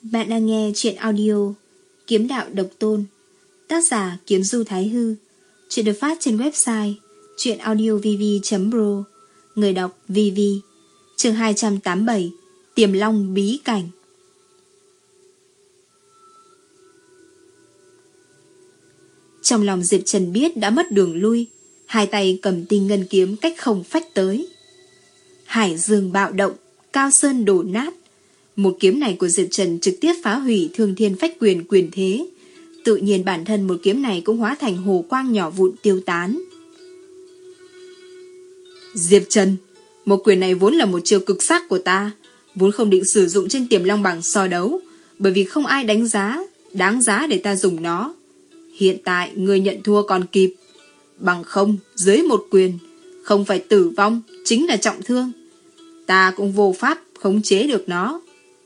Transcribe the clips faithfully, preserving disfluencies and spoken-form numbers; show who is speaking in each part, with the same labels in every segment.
Speaker 1: Bạn đang nghe truyện audio Kiếm Đạo Độc Tôn, tác giả Kiếm Du Thái Hư. Truyện được phát trên website truyệnaudiovv chấm pro. Người đọc vê vê. Chương hai trăm tám mươi bảy, Tiềm Long Bí Cảnh. Trong lòng Diệp Trần biết đã mất đường lui, hai tay cầm tinh ngân kiếm cách không phách tới. Hải dương bạo động, cao sơn đổ nát. Một kiếm này của Diệp Trần trực tiếp phá hủy Thương Thiên Phách Quyền quyền thế. Tự nhiên bản thân một kiếm này cũng hóa thành hồ quang nhỏ vụn tiêu tán. Diệp Trần, một quyền này vốn là một chiêu cực sắc của ta, vốn không định sử dụng trên Tiềm Long bảng so đấu, bởi vì không ai đánh giá đáng giá để ta dùng nó. Hiện tại người nhận thua còn kịp, bằng không dưới một quyền, không phải tử vong chính là trọng thương. Ta cũng vô pháp khống chế được nó.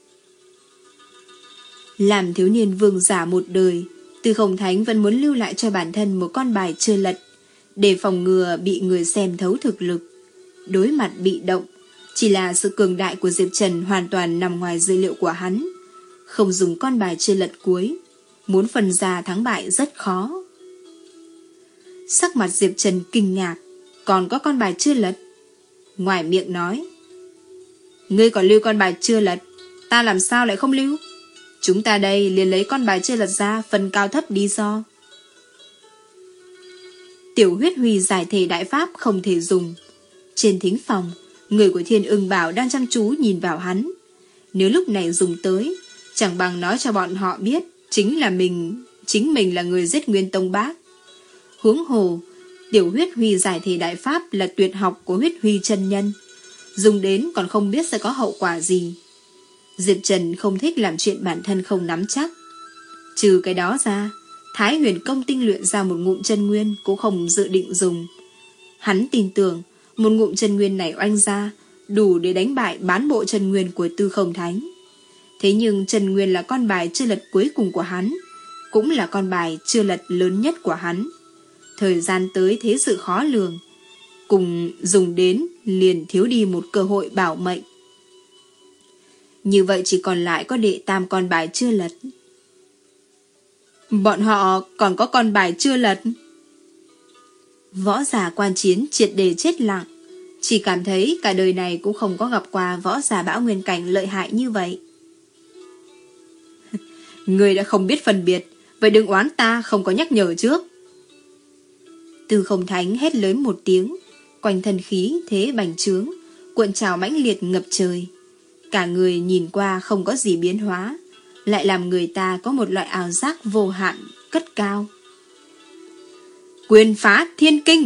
Speaker 1: Làm thiếu niên vương giả một đời, Tư Không Thánh vẫn muốn lưu lại cho bản thân một con bài chưa lật, để phòng ngừa bị người xem thấu thực lực. Đối mặt bị động, chỉ là sự cường đại của Diệp Trần hoàn toàn nằm ngoài dữ liệu của hắn. Không dùng con bài chưa lật cuối, muốn phân ra thắng bại rất khó. Sắc mặt Diệp Trần kinh ngạc, còn có con bài chưa lật. Ngoài miệng nói, ngươi còn lưu con bài chưa lật, ta làm sao lại không lưu? Chúng ta đây liền lấy con bài chưa lật ra phần cao thấp đi so. Tiểu huyết huy giải thể đại pháp không thể dùng. Trên thính phòng, người của Thiên Ưng Bảo đang chăm chú nhìn vào hắn. Nếu lúc này dùng tới, chẳng bằng nói cho bọn họ biết chính là mình, chính mình là người giết Nguyên Tông Bác. Huống hồ, tiểu huyết huy giải thể đại pháp là tuyệt học của huyết huy chân nhân, dùng đến còn không biết sẽ có hậu quả gì. Diệp Trần không thích làm chuyện bản thân không nắm chắc. Trừ cái đó ra, Thái Huyền Công tinh luyện ra một ngụm chân nguyên cũng không dự định dùng. Hắn tin tưởng một ngụm chân nguyên này oanh ra đủ để đánh bại bán bộ chân nguyên của Tư Không Thánh. Thế nhưng chân nguyên là con bài chưa lật cuối cùng của hắn, cũng là con bài chưa lật lớn nhất của hắn. Thời gian tới thế sự khó lường, cùng dùng đến liền thiếu đi một cơ hội bảo mệnh. Như vậy chỉ còn lại có đệ tam con bài chưa lật. Bọn họ còn có con bài chưa lật. Võ giả quan chiến triệt để chết lặng, chỉ cảm thấy cả đời này cũng không có gặp qua võ giả bão nguyên cảnh lợi hại như vậy. Người đã không biết phân biệt, vậy đừng oán ta không có nhắc nhở trước. Tư Không Thánh hét lớn một tiếng, quanh thân khí thế bành trướng, cuộn trào mãnh liệt ngập trời. Cả người nhìn qua không có gì biến hóa, lại làm người ta có một loại ảo giác vô hạn cất cao. Quyền phá thiên kinh.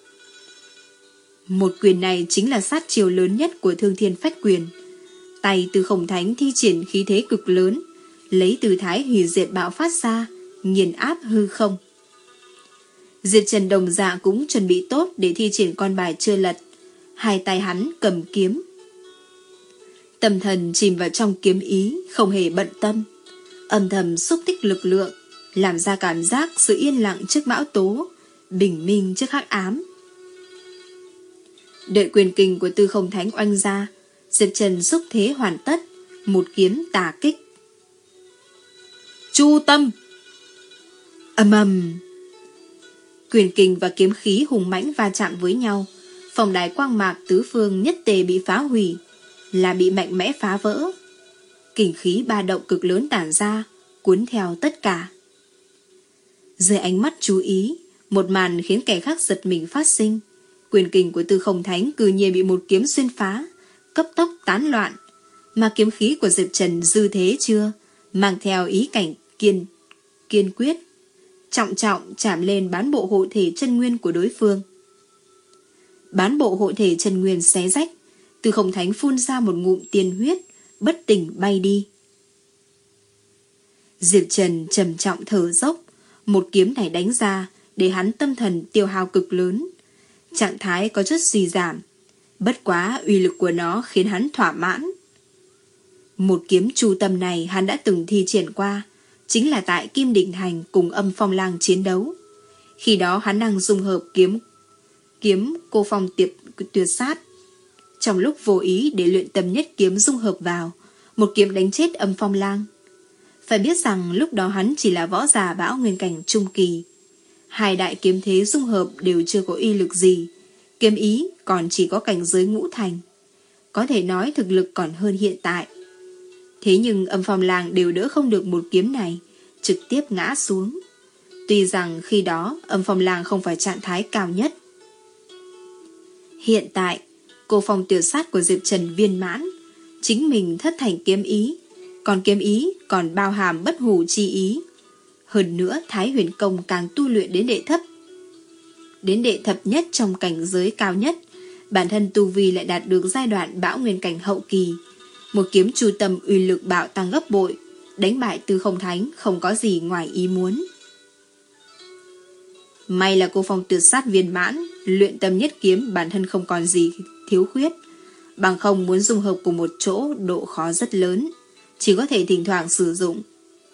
Speaker 1: Một quyền này chính là sát chiêu lớn nhất của Thương Thiên Phách Quyền. Tay Tư Không Thánh thi triển khí thế cực lớn, lấy tư thái hủy diệt bạo phát ra, nghiền áp hư không. Diệp Trần đồng dạng cũng chuẩn bị tốt để thi triển con bài chưa lật. Hai tay hắn cầm kiếm, tâm thần chìm vào trong kiếm ý, không hề bận tâm, âm thầm xúc tích lực lượng, làm ra cảm giác sự yên lặng trước bão tố, bình minh trước hắc ám. Đợi quyền kình của Tư Không Thánh oanh ra, Diệp Trần xúc thế hoàn tất, một kiếm tà kích. Chu tâm. Ầm ầm. Quyền kình và kiếm khí hùng mãnh va chạm với nhau, phòng đài quang mạc tứ phương nhất tề bị phá hủy, là bị mạnh mẽ phá vỡ. Kình khí ba động cực lớn tản ra, cuốn theo tất cả. Dưới ánh mắt chú ý, một màn khiến kẻ khác giật mình phát sinh. Quyền kình của Tư Không Thánh cư nhiên bị một kiếm xuyên phá, cấp tốc tán loạn, mà kiếm khí của Diệp Trần dư thế chưa, mang theo ý cảnh kiên kiên quyết, trọng trọng chạm lên bán bộ hộ thể chân nguyên của đối phương. Bán bộ hộ thể chân nguyên xé rách, Tư Không Thánh phun ra một ngụm tiên huyết, bất tỉnh bay đi. Diệp Trần trầm trọng thở dốc, một kiếm này đánh ra để hắn tâm thần tiêu hao cực lớn, trạng thái có chút suy giảm, bất quá uy lực của nó khiến hắn thỏa mãn. Một kiếm chu tâm này hắn đã từng thi triển qua, chính là tại Kim Đỉnh Thành cùng Âm Phong Lang chiến đấu. Khi đó hắn đang dung hợp kiếm kiếm cô phong tiệp tuyệt sát, trong lúc vô ý để luyện tâm nhất kiếm dung hợp vào, một kiếm đánh chết Âm Phong Lang. Phải biết rằng lúc đó hắn chỉ là võ giả Bão Nguyên cảnh trung kỳ. Hai đại kiếm thế dung hợp đều chưa có uy lực gì, kiếm ý còn chỉ có cảnh giới ngũ thành. Có thể nói thực lực còn hơn hiện tại. Thế nhưng Âm Phong Lang đều đỡ không được một kiếm này, trực tiếp ngã xuống. Tuy rằng khi đó Âm Phong Lang không phải trạng thái cao nhất. Hiện tại, cô phong tuyệt sát của Diệp Trần viên mãn, chính mình thất thành kiếm ý, còn kiếm ý còn bao hàm bất hủ chi ý. Hơn nữa Thái Huyền Công càng tu luyện đến đệ thấp. Đến đệ thập nhất trong cảnh giới cao nhất, bản thân tu vi lại đạt được giai đoạn Bão Nguyên cảnh hậu kỳ. Một kiếm chu tâm uy lực bạo tăng gấp bội, đánh bại Tư Không Thánh không có gì ngoài ý muốn. May là cô phong tuyệt sát viên mãn, luyện tâm nhất kiếm bản thân không còn gì thiếu khuyết, bằng không muốn dung hợp cùng một chỗ độ khó rất lớn, chỉ có thể thỉnh thoảng sử dụng.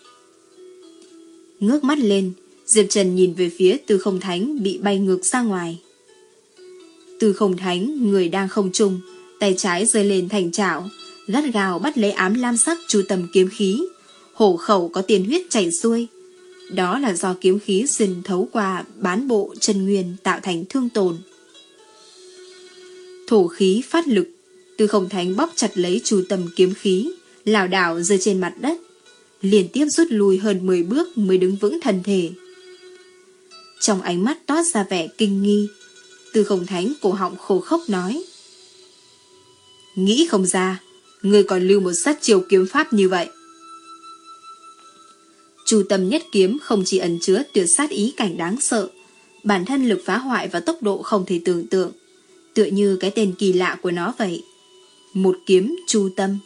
Speaker 1: Ngước mắt lên, Diệp Trần nhìn về phía Tư Không Thánh bị bay ngược ra ngoài. Tư Không Thánh người đang không trung, tay trái giơ lên thành chảo, gắt gao bắt lấy ám lam sắc chu tâm kiếm khí, hổ khẩu có tiền huyết chảy xuôi. Đó là do kiếm khí xuyên thấu qua bán bộ chân nguyên tạo thành thương tổn. Thổ khí phát lực, Tư Không Thánh bóp chặt lấy chu tâm kiếm khí, lảo đảo rơi trên mặt đất, liên tiếp rút lui hơn mười bước mới đứng vững thân thể. Trong ánh mắt toát ra vẻ kinh nghi, Tư Không Thánh cổ họng khô khốc nói: nghĩ không ra, ngươi còn lưu một sát chiêu kiếm pháp như vậy. Chu tâm nhất kiếm không chỉ ẩn chứa tuyệt sát ý cảnh đáng sợ, bản thân lực phá hoại và tốc độ không thể tưởng tượng, tựa như cái tên kỳ lạ của nó vậy. Một kiếm chu tâm.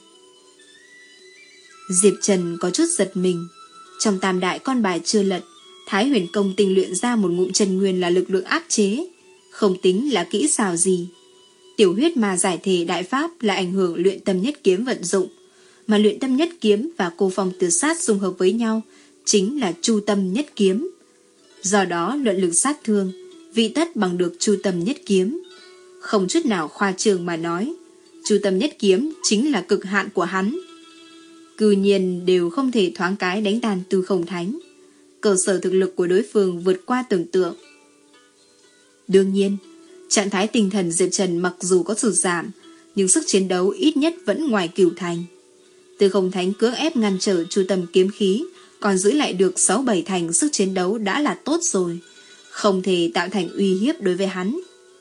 Speaker 1: Diệp Trần có chút giật mình. Trong tam đại con bài chưa lật, Thái Huyền Công tinh luyện ra một ngụm chân nguyên là lực lượng áp chế, không tính là kỹ xảo gì. Tiểu huyết mà giải thể đại pháp là ảnh hưởng luyện tâm nhất kiếm vận dụng, mà luyện tâm nhất kiếm và cô phong tuyệt sát dung hợp với nhau chính là chu tâm nhất kiếm. Do đó luận lực sát thương, vị tất bằng được chu tâm nhất kiếm. Không chút nào khoa trương mà nói, chu tâm nhất kiếm chính là cực hạn của hắn. Cư nhiên đều không thể thoáng cái đánh tan Tư Không Thánh. Cơ sở thực lực của đối phương vượt qua tưởng tượng. Đương nhiên, trạng thái tinh thần Diệp Trần mặc dù có sụt giảm, nhưng sức chiến đấu ít nhất vẫn ngoài cửu thành. Tư Không Thánh cưỡng ép ngăn trở chu tâm kiếm khí, còn giữ lại được sáu bảy thành sức chiến đấu đã là tốt rồi, không thể tạo thành uy hiếp đối với hắn.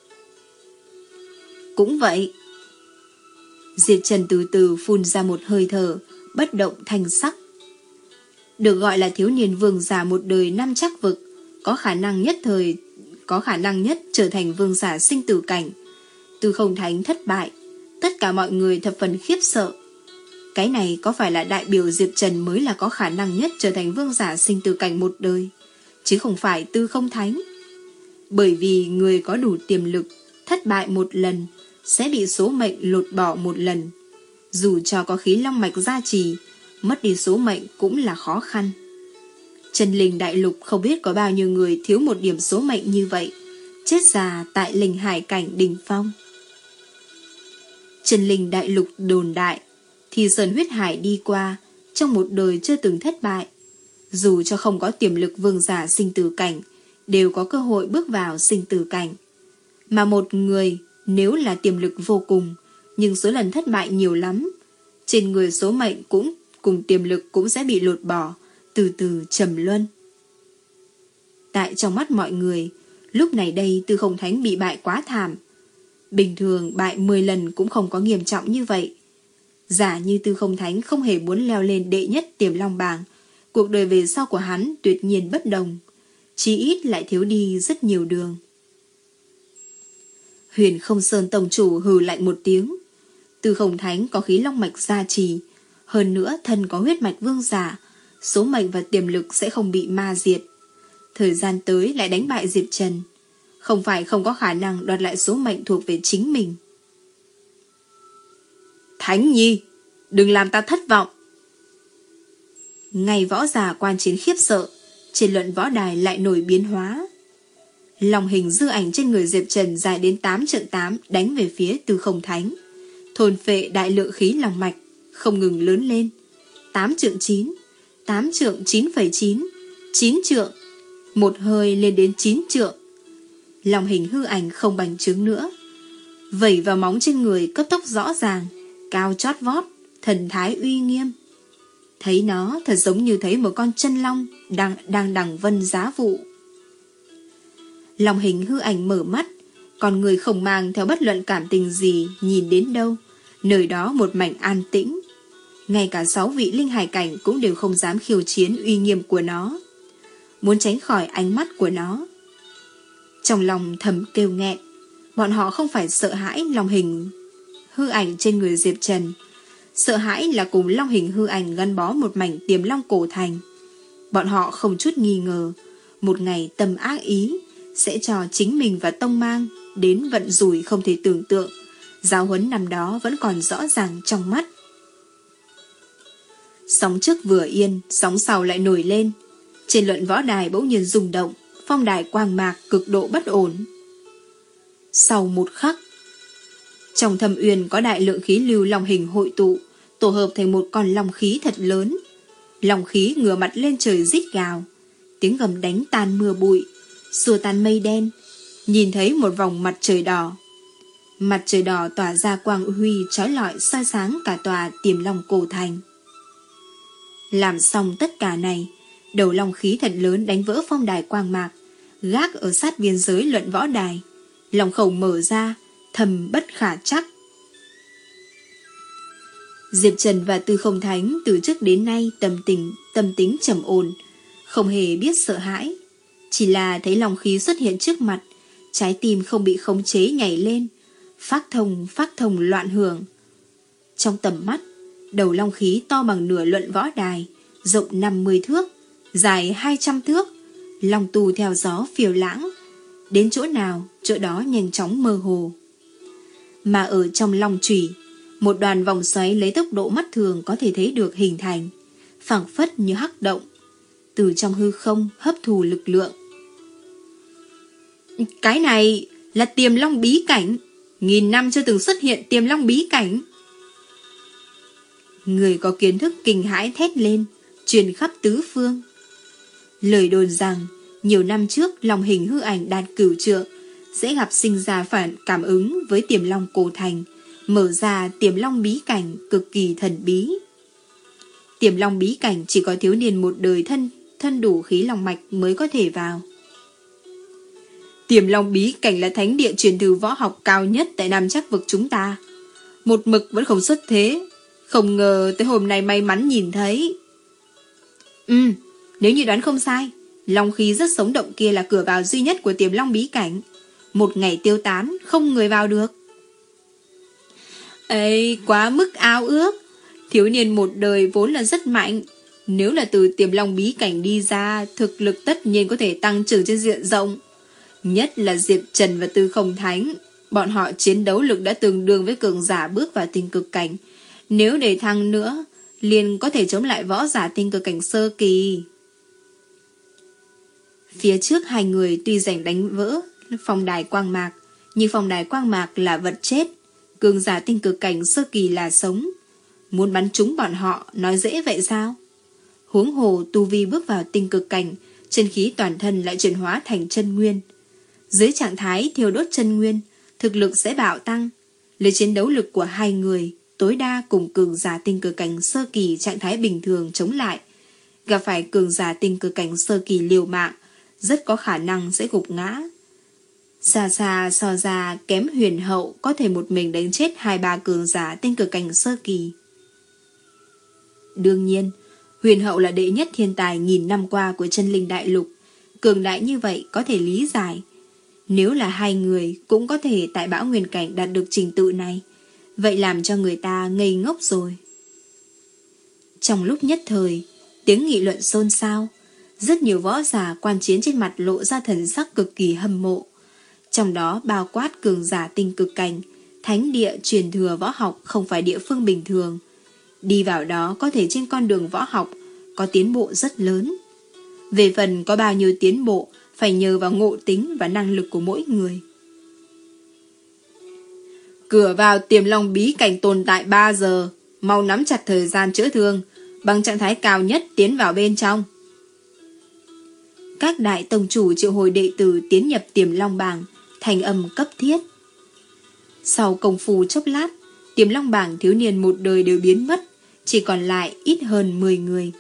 Speaker 1: Cũng vậy. Diệp Trần từ từ phun ra một hơi thở, bất động thanh sắc. Được gọi là thiếu niên vương giả một đời năm chắc vực, có khả năng nhất thời có khả năng nhất trở thành vương giả sinh tử cảnh. Tư Không Thánh thất bại, tất cả mọi người thập phần khiếp sợ. Cái này có phải là đại biểu Diệp Trần mới là có khả năng nhất trở thành vương giả sinh tử cảnh một đời, chứ không phải Tư Không Thánh. Bởi vì người có đủ tiềm lực, thất bại một lần sẽ bị số mệnh lột bỏ một lần. Dù cho có khí long mạch gia trì, mất đi số mệnh cũng là khó khăn. Chân linh đại lục không biết có bao nhiêu người thiếu một điểm số mệnh như vậy, chết già tại linh hải cảnh đỉnh phong. Chân linh đại lục đồn đại, thì Sơn huyết hải đi qua, trong một đời chưa từng thất bại. Dù cho không có tiềm lực vương giả sinh tử cảnh, đều có cơ hội bước vào sinh tử cảnh. Mà một người nếu là tiềm lực vô cùng, nhưng số lần thất bại nhiều lắm, trên người số mệnh cũng cùng tiềm lực cũng sẽ bị lột bỏ, từ từ trầm luân. Tại trong mắt mọi người, lúc này đây Tư Không Thánh bị bại quá thảm. Bình thường bại mười lần cũng không có nghiêm trọng như vậy. Giả như Tư Không Thánh không hề muốn leo lên đệ nhất Tiềm Long bảng, cuộc đời về sau của hắn tuyệt nhiên bất đồng, chí ít lại thiếu đi rất nhiều đường. Huyền Không Sơn tổng chủ hừ lạnh một tiếng. Tư Không Thánh có khí long mạch gia trì, hơn nữa thân có huyết mạch vương giả, số mệnh và tiềm lực sẽ không bị ma diệt. Thời gian tới lại đánh bại Diệp Trần, không phải không có khả năng đoạt lại số mệnh thuộc về chính mình. Thánh Nhi, đừng làm ta thất vọng. Ngày võ giả quan chiến khiếp sợ, trên luận võ đài lại nổi biến hóa. Lòng hình dư ảnh trên người Diệp Trần dài đến tám trượng tám đánh về phía Tư Không Thánh, thôn phệ đại lượng khí lòng mạch, không ngừng lớn lên. tám trượng chín, tám trượng chín phẩy chín, chín trượng, một hơi lên đến chín trượng. Long hình hư ảnh không bành trướng nữa, vẩy vào móng trên người cấp tốc rõ ràng, cao chót vót, thần thái uy nghiêm. Thấy nó thật giống như thấy một con chân long đang, đang đằng vân giá vụ. Long hình hư ảnh mở mắt, con người không mang theo bất luận cảm tình gì, nhìn đến đâu, nơi đó một mảnh an tĩnh. Ngay cả sáu vị linh hải cảnh cũng đều không dám khiêu chiến uy nghiêm của nó, muốn tránh khỏi ánh mắt của nó. Trong lòng thầm kêu nghẹn, bọn họ không phải sợ hãi long hình hư ảnh trên người Diệp Trần, sợ hãi là cùng long hình hư ảnh gắn bó một mảnh tiềm long cổ thành. Bọn họ không chút nghi ngờ, một ngày tâm ác ý sẽ cho chính mình và tông mang đến vận rủi không thể tưởng tượng. Giáo huấn năm đó vẫn còn rõ ràng trong mắt. Sóng trước vừa yên, sóng sau lại nổi lên. Trên luận võ đài bỗng nhiên rung động, phong đài quang mạc cực độ bất ổn. Sau một khắc, trong thâm uyên có đại lượng khí lưu long hình hội tụ, tổ hợp thành một con long khí thật lớn. Long khí ngửa mặt lên trời rít gào, tiếng gầm đánh tan mưa bụi, xua tan mây đen, nhìn thấy một vòng mặt trời đỏ. Mặt trời đỏ tỏa ra quang huy chói lọi soi sáng cả tòa tiềm long cổ thành. Làm xong tất cả này, đầu long khí thật lớn đánh vỡ phong đài quang mạc, gác ở sát biên giới luận võ đài. Lòng khẩu mở ra, thầm bất khả chắc. Diệp Trần và Tư Không Thánh từ trước đến nay tâm tình, tâm tính trầm ổn, không hề biết sợ hãi. Chỉ là thấy long khí xuất hiện trước mặt, trái tim không bị khống chế nhảy lên, phát thông phát thông loạn hưởng. Trong tầm mắt, đầu long khí to bằng nửa luận võ đài, rộng năm mươi thước, dài hai trăm thước, long tù theo gió phiêu lãng, đến chỗ nào chỗ đó nhanh chóng mơ hồ. Mà ở trong long chủy, một đoàn vòng xoáy lấy tốc độ mắt thường có thể thấy được hình thành, phảng phất như hắc động, từ trong hư không hấp thụ lực lượng. Cái này là tiềm long bí cảnh, nghìn năm chưa từng xuất hiện tiềm long bí cảnh. Người có kiến thức kinh hãi thét lên, truyền khắp tứ phương. Lời đồn rằng nhiều năm trước long hình hư ảnh đạt cửu trượng sẽ gặp sinh ra phản cảm ứng với tiềm long cổ thành, mở ra tiềm long bí cảnh cực kỳ thần bí. Tiềm long bí cảnh chỉ có thiếu niên một đời thân thân đủ khí long mạch mới có thể vào. Tiềm long bí cảnh là thánh địa truyền thừa võ học cao nhất tại Nam Trắc vực chúng ta, một mực vẫn không xuất thế, không ngờ tới hôm nay may mắn nhìn thấy. Ừ, nếu như đoán không sai, long khí rất sống động kia là cửa vào duy nhất của tiềm long bí cảnh. Một ngày tiêu tán, không người vào được. Ê, quá mức ao ước. Thiếu niên một đời vốn là rất mạnh. Nếu là từ tiềm long bí cảnh đi ra, thực lực tất nhiên có thể tăng trưởng trên diện rộng. Nhất là Diệp Trần và Tư Không Thánh. Bọn họ chiến đấu lực đã tương đương với cường giả bước vào tinh cực cảnh. Nếu để thăng nữa, liền có thể chống lại võ giả tinh cực cảnh sơ kỳ. Phía trước hai người tuy giành đánh vỡ phong đài quang mạc, nhưng phong đài quang mạc là vật chết, cường giả tinh cực cảnh sơ kỳ là sống. Muốn bắn trúng bọn họ nói dễ vậy sao? Huống hồ tu vi bước vào tinh cực cảnh, chân khí toàn thân lại chuyển hóa thành chân nguyên. Dưới trạng thái thiêu đốt chân nguyên, thực lực sẽ bạo tăng. Lấy chiến đấu lực của hai người tối đa cùng cường giả tinh cực cảnh sơ kỳ trạng thái bình thường chống lại, gặp phải cường giả tinh cực cảnh sơ kỳ liều mạng, rất có khả năng sẽ gục ngã. Xa xa so ra kém Huyền Hậu có thể một mình đánh chết hai ba cường giả tinh cực cảnh sơ kỳ. Đương nhiên, Huyền Hậu là đệ nhất thiên tài nghìn năm qua của chân linh đại lục, cường đại như vậy có thể lý giải. Nếu là hai người cũng có thể tại Bão Nguyên Cảnh đạt được trình tự này, vậy làm cho người ta ngây ngốc rồi. Trong lúc nhất thời, tiếng nghị luận xôn xao, rất nhiều võ giả quan chiến trên mặt lộ ra thần sắc cực kỳ hâm mộ. Trong đó bao quát cường giả tinh cực cảnh, thánh địa truyền thừa võ học không phải địa phương bình thường. Đi vào đó có thể trên con đường võ học có tiến bộ rất lớn. Về phần có bao nhiêu tiến bộ phải nhờ vào ngộ tính và năng lực của mỗi người. Cửa vào tiềm long bí cảnh tồn tại ba giờ, mau nắm chặt thời gian chữa thương, bằng trạng thái cao nhất tiến vào bên trong. Các đại tông chủ triệu hồi đệ tử tiến nhập Tiềm Long Bảng, thành âm cấp thiết. Sau công phu chốc lát, Tiềm Long Bảng thiếu niên một đời đều biến mất, chỉ còn lại ít hơn mười người.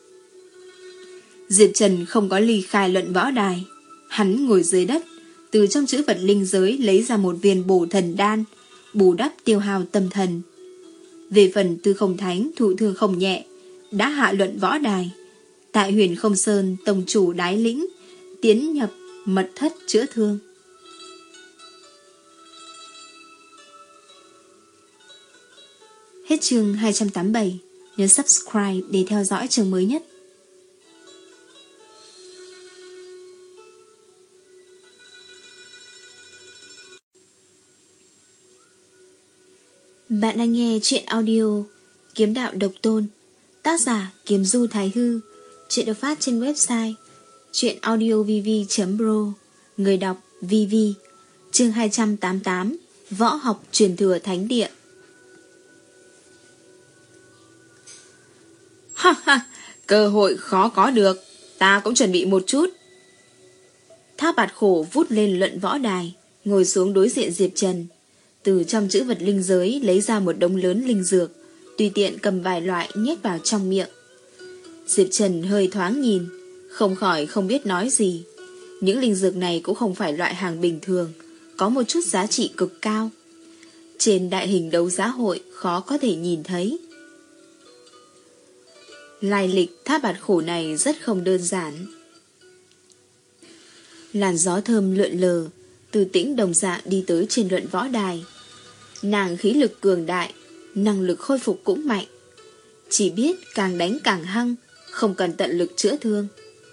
Speaker 1: Diệp Trần không có ly khai luận võ đài. Hắn ngồi dưới đất, từ trong chữ vật linh giới lấy ra một viên bổ thần đan, bù đắp tiêu hao tâm thần. Về phần Tư Không Thánh thụ thương không nhẹ, đã hạ luận võ đài. Tại Huyền Không Sơn, tông chủ đái lĩnh tiến nhập mật thất chữa thương. Hết chương hai trăm tám mươi bảy. Nhớ subscribe để theo dõi chương mới nhất. Bạn đang nghe truyện audio Kiếm Đạo Độc Tôn, tác giả Kiếm Du Thái Hư. Truyện được phát trên website truyệnaudiovv chấm pro. Người đọc vê vê. Chương hai trăm tám mươi tám. Võ học truyền thừa thánh địa. Ha ha, cơ hội khó có được, ta cũng chuẩn bị một chút. Tháp Bạt Khổ vút lên luận võ đài, ngồi xuống đối diện Diệp Trần. Từ trong chữ vật linh giới lấy ra một đống lớn linh dược, tùy tiện cầm vài loại nhét vào trong miệng. Diệp Trần hơi thoáng nhìn, không khỏi không biết nói gì. Những linh dược này cũng không phải loại hàng bình thường, có một chút giá trị cực cao. Trên đại hình đấu giá hội khó có thể nhìn thấy. Lai lịch Tháp Bạt Khổ này rất không đơn giản. Làn gió thơm lượn lờ, Từ Tĩnh đồng dạng đi tới trên luận võ đài. Nàng khí lực cường đại, năng lực khôi phục cũng mạnh. Chỉ biết càng đánh càng hăng, không cần tận lực chữa thương.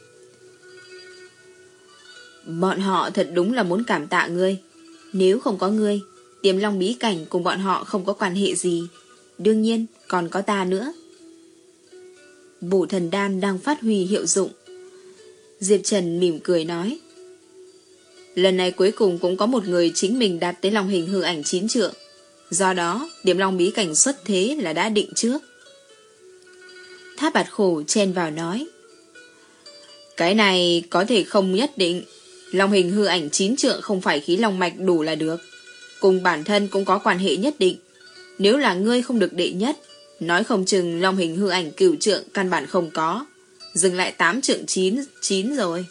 Speaker 1: Bọn họ thật đúng là muốn cảm tạ ngươi. Nếu không có ngươi, Tiềm Long bí cảnh cùng bọn họ không có quan hệ gì. Đương nhiên còn có ta nữa. Bổ thần đan đang phát huy hiệu dụng. Diệp Trần mỉm cười nói, lần này cuối cùng cũng có một người chính mình đạt tới long hình hư ảnh chín trượng. Do đó Tiềm Long bí cảnh xuất thế là đã định trước. Tháp Bạt Khổ chen vào nói, cái này có thể không nhất định. Long hình hư ảnh chín trượng không phải khí long mạch đủ là được, cùng bản thân cũng có quan hệ nhất định. Nếu là ngươi không được đệ nhất, nói không chừng long hình hư ảnh cửu trượng căn bản không có, dừng lại tám trượng chín chín rồi.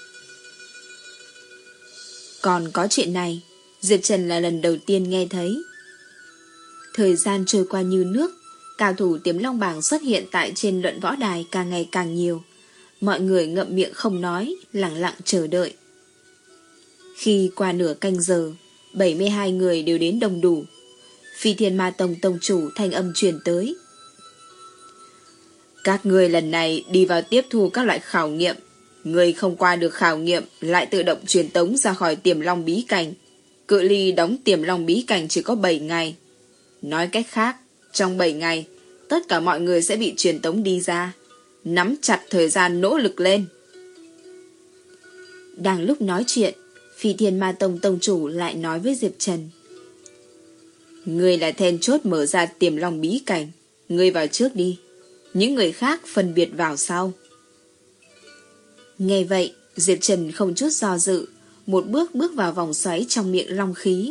Speaker 1: Còn có chuyện này, Diệp Trần là lần đầu tiên nghe thấy. Thời gian trôi qua như nước, cao thủ Tiềm Long bảng xuất hiện tại trên luận võ đài càng ngày càng nhiều. Mọi người ngậm miệng không nói, lặng lặng chờ đợi. Khi qua nửa canh giờ, bảy mươi hai người đều đến đông đủ. Phi Thiên Ma Tông tông chủ thanh âm truyền tới, các người lần này đi vào tiếp thu các loại khảo nghiệm. Người không qua được khảo nghiệm lại tự động truyền tống ra khỏi Tiềm Long bí cảnh. Cự ly đóng Tiềm Long bí cảnh chỉ có bảy ngày. Nói cách khác, trong bảy ngày, tất cả mọi người sẽ bị truyền tống đi ra. Nắm chặt thời gian nỗ lực lên. Đang lúc nói chuyện, Phi Thiên Ma Tông tông chủ lại nói với Diệp Trần, người là then chốt mở ra Tiềm Long bí cảnh. Người vào trước đi, những người khác phân biệt vào sau. Nghe vậy, Diệp Trần không chút do dự, một bước bước vào vòng xoáy trong miệng long khí.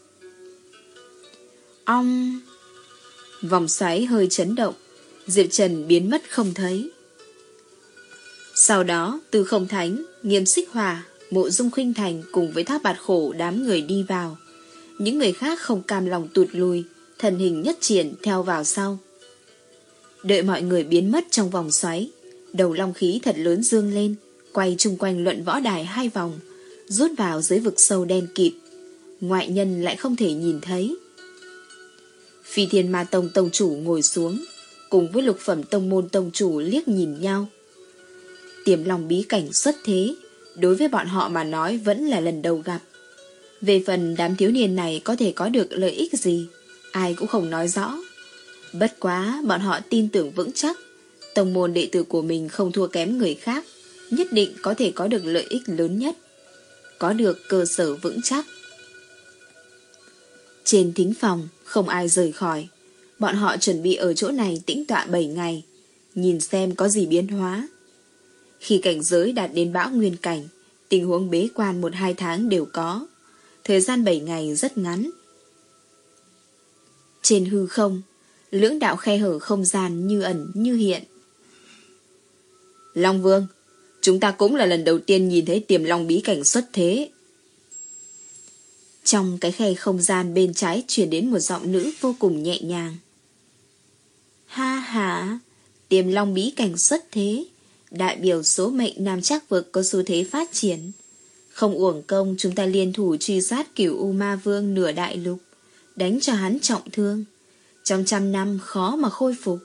Speaker 1: Ong! Vòng xoáy hơi chấn động, Diệp Trần biến mất không thấy. Sau đó, Tư Không Thánh, Nghiêm Xích Hỏa, Mộ Dung Khuynh Thành cùng với Tháp Bạt Khổ đám người đi vào. Những người khác không cam lòng tụt lùi, thần hình nhất triển theo vào sau. Đợi mọi người biến mất trong vòng xoáy, đầu long khí thật lớn dương lên, quay chung quanh luận võ đài hai vòng, rút vào dưới vực sâu đen kịt. Ngoại nhân lại không thể nhìn thấy. Phi Thiên Ma Tông tông chủ ngồi xuống, cùng với lục phẩm tông môn tông chủ liếc nhìn nhau. Tiềm Long bí cảnh xuất thế, đối với bọn họ mà nói vẫn là lần đầu gặp. Về phần đám thiếu niên này có thể có được lợi ích gì, ai cũng không nói rõ. Bất quá bọn họ tin tưởng vững chắc, tông môn đệ tử của mình không thua kém người khác, nhất định có thể có được lợi ích lớn nhất, có được cơ sở vững chắc. Trên thính phòng không ai rời khỏi, bọn họ chuẩn bị ở chỗ này tĩnh tọa bảy ngày. nhìn xem có gì biến hóa. Khi cảnh giới đạt đến bão nguyên cảnh, tình huống bế quan một hai tháng đều có. Thời gian bảy ngày rất ngắn. Trên hư không, lưỡng đạo khe hở không gian như ẩn như hiện. Long Vương, chúng ta cũng là lần đầu tiên nhìn thấy Tiềm Long bí cảnh xuất thế. Trong cái khe không gian bên trái truyền đến một giọng nữ vô cùng nhẹ nhàng. Ha ha, Tiềm Long bí cảnh xuất thế, đại biểu số mệnh nam trắc vực có xu thế phát triển. Không uổng công chúng ta liên thủ truy sát Cửu U Ma Vương nửa đại lục, đánh cho hắn trọng thương. Trong trăm năm khó mà khôi phục.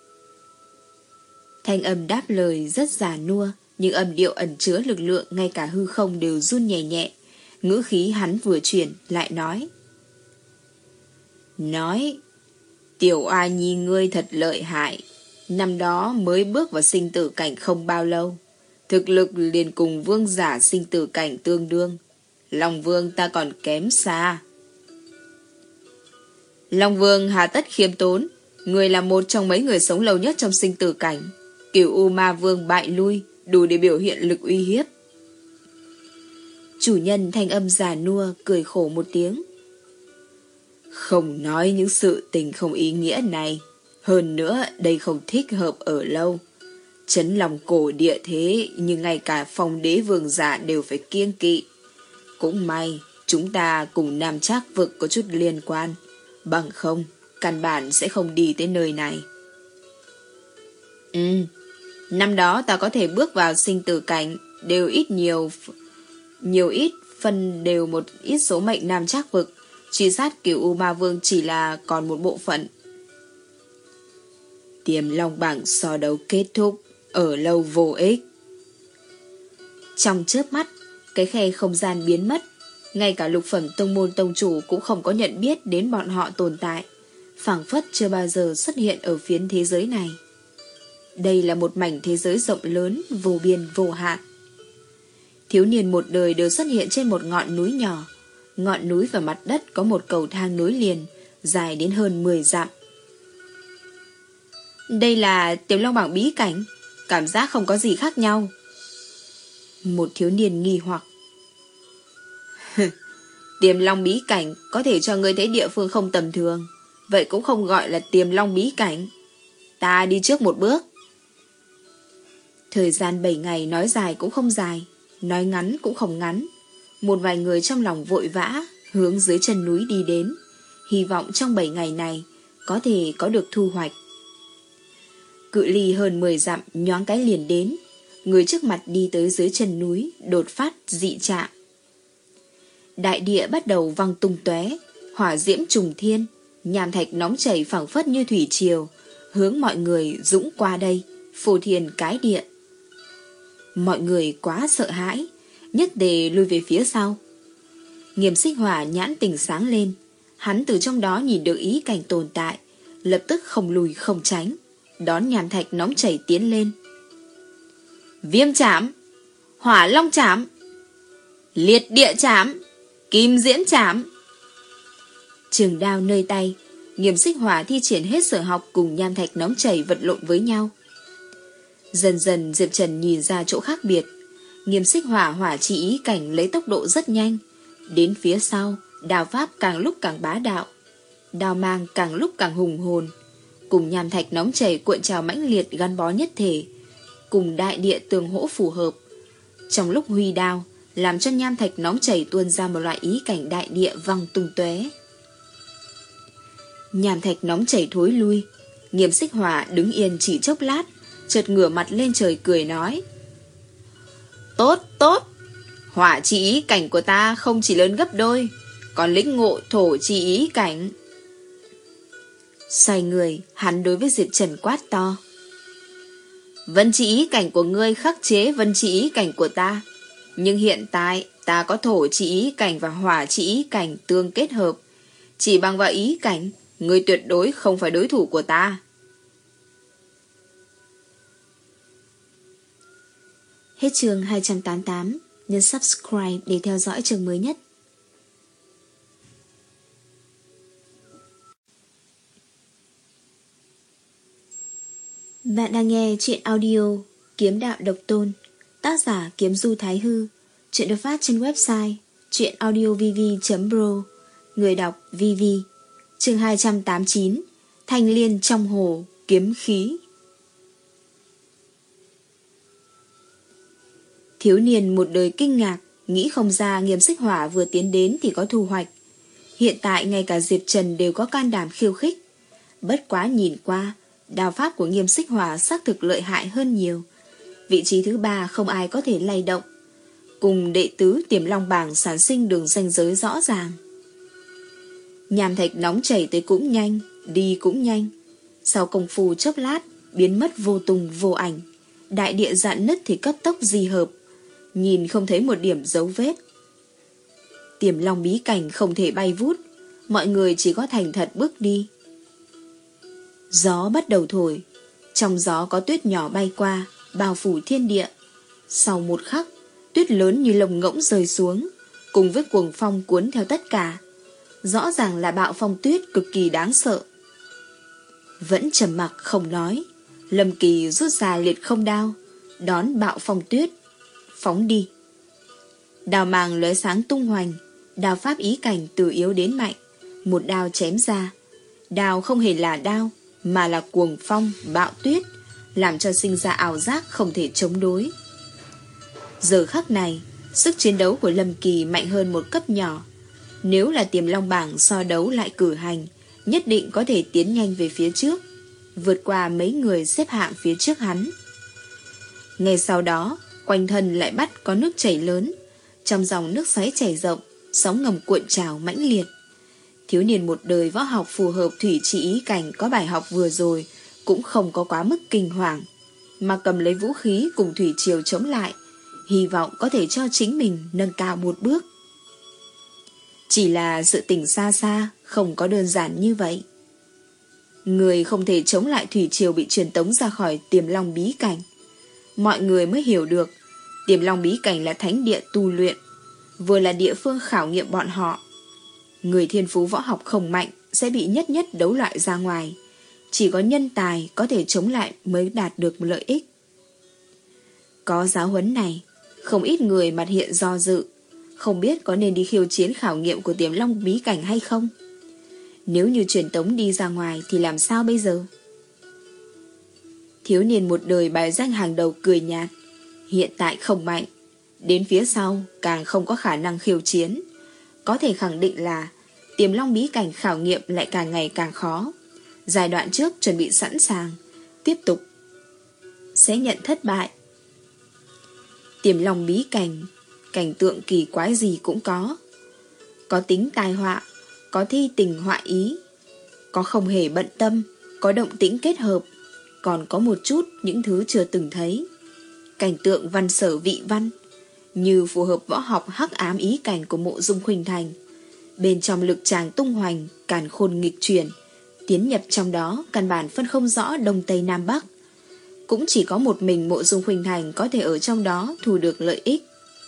Speaker 1: Thanh âm đáp lời rất già nua, nhưng âm điệu ẩn chứa lực lượng ngay cả hư không đều run nhẹ nhẹ. Ngữ khí hắn vừa chuyển lại nói. Nói, tiểu oa nhi ngươi thật lợi hại. Năm đó mới bước vào sinh tử cảnh không bao lâu. Thực lực liền cùng vương giả sinh tử cảnh tương đương. Long Vương ta còn kém xa. Long Vương hà tất khiêm tốn. Người là một trong mấy người sống lâu nhất trong sinh tử cảnh. Cửu U Ma Vương bại lui, đủ để biểu hiện lực uy hiếp. Chủ nhân thanh âm già nua cười khổ một tiếng. Không nói những sự tình không ý nghĩa này. Hơn nữa đây không thích hợp ở lâu. Chấn lòng cổ địa thế, nhưng ngay cả phong đế vương giả đều phải kiêng kỵ. Cũng may chúng ta cùng Nam Trác vực có chút liên quan. Bằng không, căn bản sẽ không đi tới nơi này. Ừ, năm đó ta có thể bước vào sinh tử cảnh, đều ít nhiều, nhiều ít phần đều một ít số mệnh Nam Trác vực. Truy sát Cửu U Ma Vương chỉ là còn một bộ phận. Tiềm Long bảng so đấu kết thúc, ở lâu vô ích. Trong chớp mắt, cái khe không gian biến mất. Ngay cả lục phẩm tông môn tông chủ cũng không có nhận biết đến bọn họ tồn tại, phảng phất chưa bao giờ xuất hiện ở phiến thế giới này. Đây là một mảnh thế giới rộng lớn, vô biên vô hạn. Thiếu niên một đời đều xuất hiện trên một ngọn núi nhỏ. Ngọn núi và mặt đất có một cầu thang nối liền, dài đến hơn mười dặm. Đây là Tiềm Long bảng bí cảnh, cảm giác không có gì khác nhau. Một thiếu niên nghi hoặc. Tiềm Long bí cảnh có thể cho ngươi thấy địa phương không tầm thường, vậy cũng không gọi là Tiềm Long bí cảnh. Ta đi trước một bước. Thời gian bảy ngày nói dài cũng không dài, nói ngắn cũng không ngắn. Một vài người trong lòng vội vã hướng dưới chân núi đi đến, hy vọng trong bảy ngày này có thể có được thu hoạch. Cự ly hơn mười dặm nhoáng cái liền đến. Người trước mặt đi tới dưới chân núi, đột phát dị trạng. Đại địa bắt đầu văng tung tóe, hỏa diễm trùng thiên, nham thạch nóng chảy phảng phất như thủy triều, hướng mọi người dũng qua đây, phô thiên cái địa. Mọi người quá sợ hãi, nhất tề lui về phía sau. Nghiêm Xích Hỏa nhãn tỉnh sáng lên, hắn từ trong đó nhìn được ý cảnh tồn tại, lập tức không lùi không tránh, đón nham thạch nóng chảy tiến lên. Viêm chảm, hỏa long chảm, liệt địa chảm, kim diễn chảm. Trường đao nơi tay, Nghiêm Xích Hỏa thi triển hết sở học cùng nham thạch nóng chảy vật lộn với nhau. Dần dần Diệp Trần nhìn ra chỗ khác biệt. Nghiêm Xích Hỏa hỏa chi ý cảnh lấy tốc độ rất nhanh. Đến phía sau, đao pháp càng lúc càng bá đạo, đao mang càng lúc càng hùng hồn, cùng nham thạch nóng chảy cuộn trào mãnh liệt gắn bó nhất thể, cùng đại địa tường hỗ phù hợp. Trong lúc huy đao, làm cho nham thạch nóng chảy tuôn ra một loại ý cảnh đại địa văng tung tóe. Nham thạch nóng chảy thối lui, Nghiêm Xích Hỏa đứng yên chỉ chốc lát, chợt ngửa mặt lên trời cười nói: Tốt, tốt, hỏa chi ý cảnh của ta không chỉ lớn gấp đôi, còn lĩnh ngộ thổ chi ý cảnh. Xoay người, hắn đối với Diệp Trần quát to: Vân chi ý cảnh của ngươi khắc chế vân chi ý cảnh của ta, nhưng hiện tại ta có thổ chi ý cảnh và hỏa chi ý cảnh tương kết hợp, chỉ bằng vào ý cảnh, ngươi tuyệt đối không phải đối thủ của ta. Hết chương hai trăm tám mươi tám, nhấn subscribe để theo dõi chương mới nhất. Bạn đang nghe chuyện audio Kiếm Đạo Độc Tôn, tác giả Kiếm Du Thái Hư. Chuyện được phát trên website truyện audio v v chấm pro. Người đọc vê vê. Chương hai trăm tám mươi chín. Thanh liên trong hồ kiếm khí. Thiếu niên một đời kinh ngạc, nghĩ không ra Nghiêm Xích Hỏa vừa tiến đến thì có thu hoạch. Hiện tại ngay cả Diệp Trần đều có can đảm khiêu khích. Bất quá nhìn qua, đao pháp của Nghiêm Xích Hỏa xác thực lợi hại hơn nhiều. Vị trí thứ ba không ai có thể lay động. Cùng đệ tứ Tiềm Long bảng sản sinh đường ranh giới rõ ràng. Nham thạch nóng chảy tới cũng nhanh, đi cũng nhanh. Sau công phu chốc lát, biến mất vô tung vô ảnh. Đại địa rạn nứt thì cấp tốc di hợp, nhìn không thấy một điểm dấu vết. Tiềm Long bí cảnh không thể bay vút, mọi người chỉ có thành thật bước đi. Gió bắt đầu thổi, trong gió có tuyết nhỏ bay qua, bao phủ thiên địa. Sau một khắc, tuyết lớn như lồng ngỗng rơi xuống, cùng với cuồng phong cuốn theo tất cả. Rõ ràng là bạo phong tuyết cực kỳ đáng sợ. Vẫn trầm mặc không nói, Lâm Kỳ rút ra liệt không đao, đón bạo phong tuyết, phóng đi. Đao màng lóe sáng tung hoành, đao pháp ý cảnh từ yếu đến mạnh, một đao chém ra. Đao không hề là đao, mà là cuồng phong, bạo tuyết, làm cho sinh ra ảo giác không thể chống đối. Giờ khắc này, sức chiến đấu của Lâm Kỳ mạnh hơn một cấp nhỏ. Nếu là Tiềm Long bảng so đấu lại cử hành, nhất định có thể tiến nhanh về phía trước, vượt qua mấy người xếp hạng phía trước hắn. Ngay sau đó, quanh thân lại bắt có nước chảy lớn, trong dòng nước xoáy chảy rộng, sóng ngầm cuộn trào mãnh liệt. Thiếu niên một đời võ học phù hợp thủy chỉ ý cảnh có bài học vừa rồi cũng không có quá mức kinh hoàng, mà cầm lấy vũ khí cùng thủy triều chống lại, hy vọng có thể cho chính mình nâng cao một bước. Chỉ là sự tình xa xa, không có đơn giản như vậy. Người không thể chống lại thủy triều bị truyền tống ra khỏi Tiềm Long bí cảnh. Mọi người mới hiểu được Tiềm Long bí cảnh là thánh địa tu luyện, vừa là địa phương khảo nghiệm bọn họ. Người thiên phú võ học không mạnh sẽ bị nhất nhất đấu loại ra ngoài. Chỉ có nhân tài có thể chống lại mới đạt được lợi ích. Có giáo huấn này, không ít người mặt hiện do dự, không biết có nên đi khiêu chiến khảo nghiệm của Tiềm Long bí cảnh hay không. Nếu như truyền tống đi ra ngoài thì làm sao bây giờ? Thiếu niên một đời bài danh hàng đầu cười nhạt. Hiện tại không mạnh, đến phía sau càng không có khả năng khiêu chiến. Có thể khẳng định là Tiềm Long bí cảnh khảo nghiệm lại càng ngày càng khó. Giai đoạn trước chuẩn bị sẵn sàng, tiếp tục sẽ nhận thất bại. Tiềm Long bí cảnh, cảnh tượng kỳ quái gì cũng có. Có tính tai họa, có thi tình họa ý, có không hề bận tâm, có động tĩnh kết hợp, còn có một chút những thứ chưa từng thấy. Cảnh tượng văn sở vị văn, như phù hợp võ học hắc ám ý cảnh của Mộ Dung Khuynh Thành. Bên trong lực tràng tung hoành, càn khôn nghịch chuyển, tiến nhập trong đó căn bản phân không rõ đông tây nam bắc. Cũng chỉ có một mình Mộ Dung Khuynh Thành có thể ở trong đó thu được lợi ích.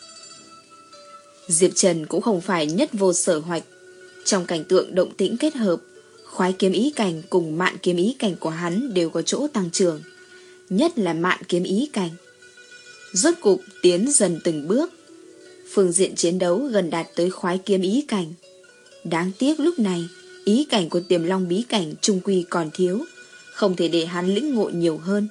Speaker 1: Diệp Trần cũng không phải nhất vô sở hoạch. Trong cảnh tượng động tĩnh kết hợp, khoái kiếm ý cảnh cùng mạn kiếm ý cảnh của hắn đều có chỗ tăng trưởng, nhất là mạn kiếm ý cảnh. Rốt cục tiến dần từng bước, phương diện chiến đấu gần đạt tới khoái kiếm ý cảnh. Đáng tiếc lúc này ý cảnh của Tiềm Long bí cảnh trung quy còn thiếu, không thể để hắn lĩnh ngộ nhiều hơn.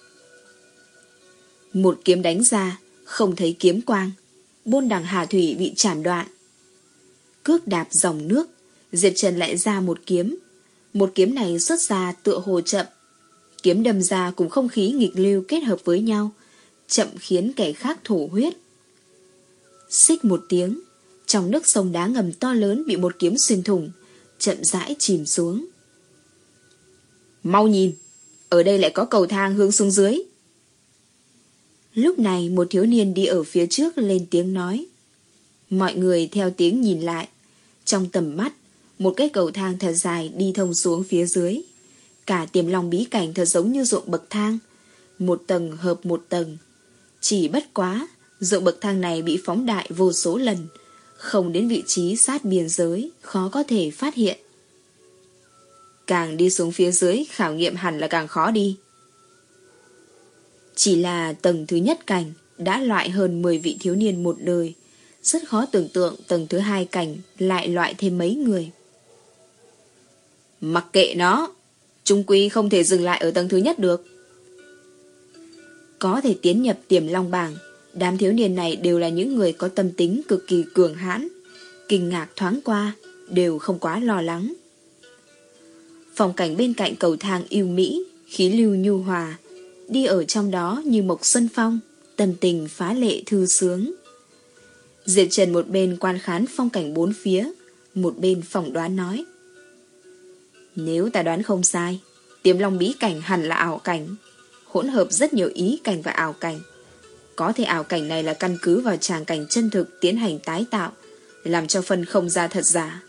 Speaker 1: Một kiếm đánh ra, không thấy kiếm quang, Bôn Đằng Hà Thủy bị chản đoạn. Cước đạp dòng nước, Diệp Trần lại ra một kiếm. Một kiếm này xuất ra tựa hồ chậm, kiếm đâm ra cùng không khí nghịch lưu kết hợp với nhau, chậm khiến kẻ khác thổ huyết. Xích một tiếng, trong nước sông đá ngầm to lớn bị một kiếm xuyên thủng, chậm rãi chìm xuống. Mau nhìn, ở đây lại có cầu thang hướng xuống dưới. Lúc này một thiếu niên đi ở phía trước lên tiếng nói. Mọi người theo tiếng nhìn lại. Trong tầm mắt, một cái cầu thang thật dài đi thông xuống phía dưới. Cả Tiềm Long bí cảnh thật giống như ruộng bậc thang, một tầng hợp một tầng. Chỉ bất quá, ruộng bậc thang này bị phóng đại vô số lần, không đến vị trí sát biên giới, khó có thể phát hiện. Càng đi xuống phía dưới, khảo nghiệm hẳn là càng khó đi. Chỉ là tầng thứ nhất cảnh đã loại hơn mười vị thiếu niên một đời, rất khó tưởng tượng tầng thứ hai cảnh lại loại thêm mấy người. Mặc kệ nó, chung quy không thể dừng lại ở tầng thứ nhất được. Có thể tiến nhập Tiềm Long bảng, đám thiếu niên này đều là những người có tâm tính cực kỳ cường hãn. Kinh ngạc thoáng qua, đều không quá lo lắng. Phong cảnh bên cạnh cầu thang yêu mỹ, khí lưu nhu hòa, đi ở trong đó như một xuân phong, tâm tình phá lệ thư sướng. Diệp Trần một bên quan khán phong cảnh bốn phía, một bên phỏng đoán nói: nếu ta đoán không sai, Tiềm Long bí cảnh hẳn là ảo cảnh, hỗn hợp rất nhiều ý cảnh và ảo cảnh. Có thể ảo cảnh này là căn cứ vào tràng cảnh chân thực tiến hành tái tạo, làm cho phân không ra thật giả.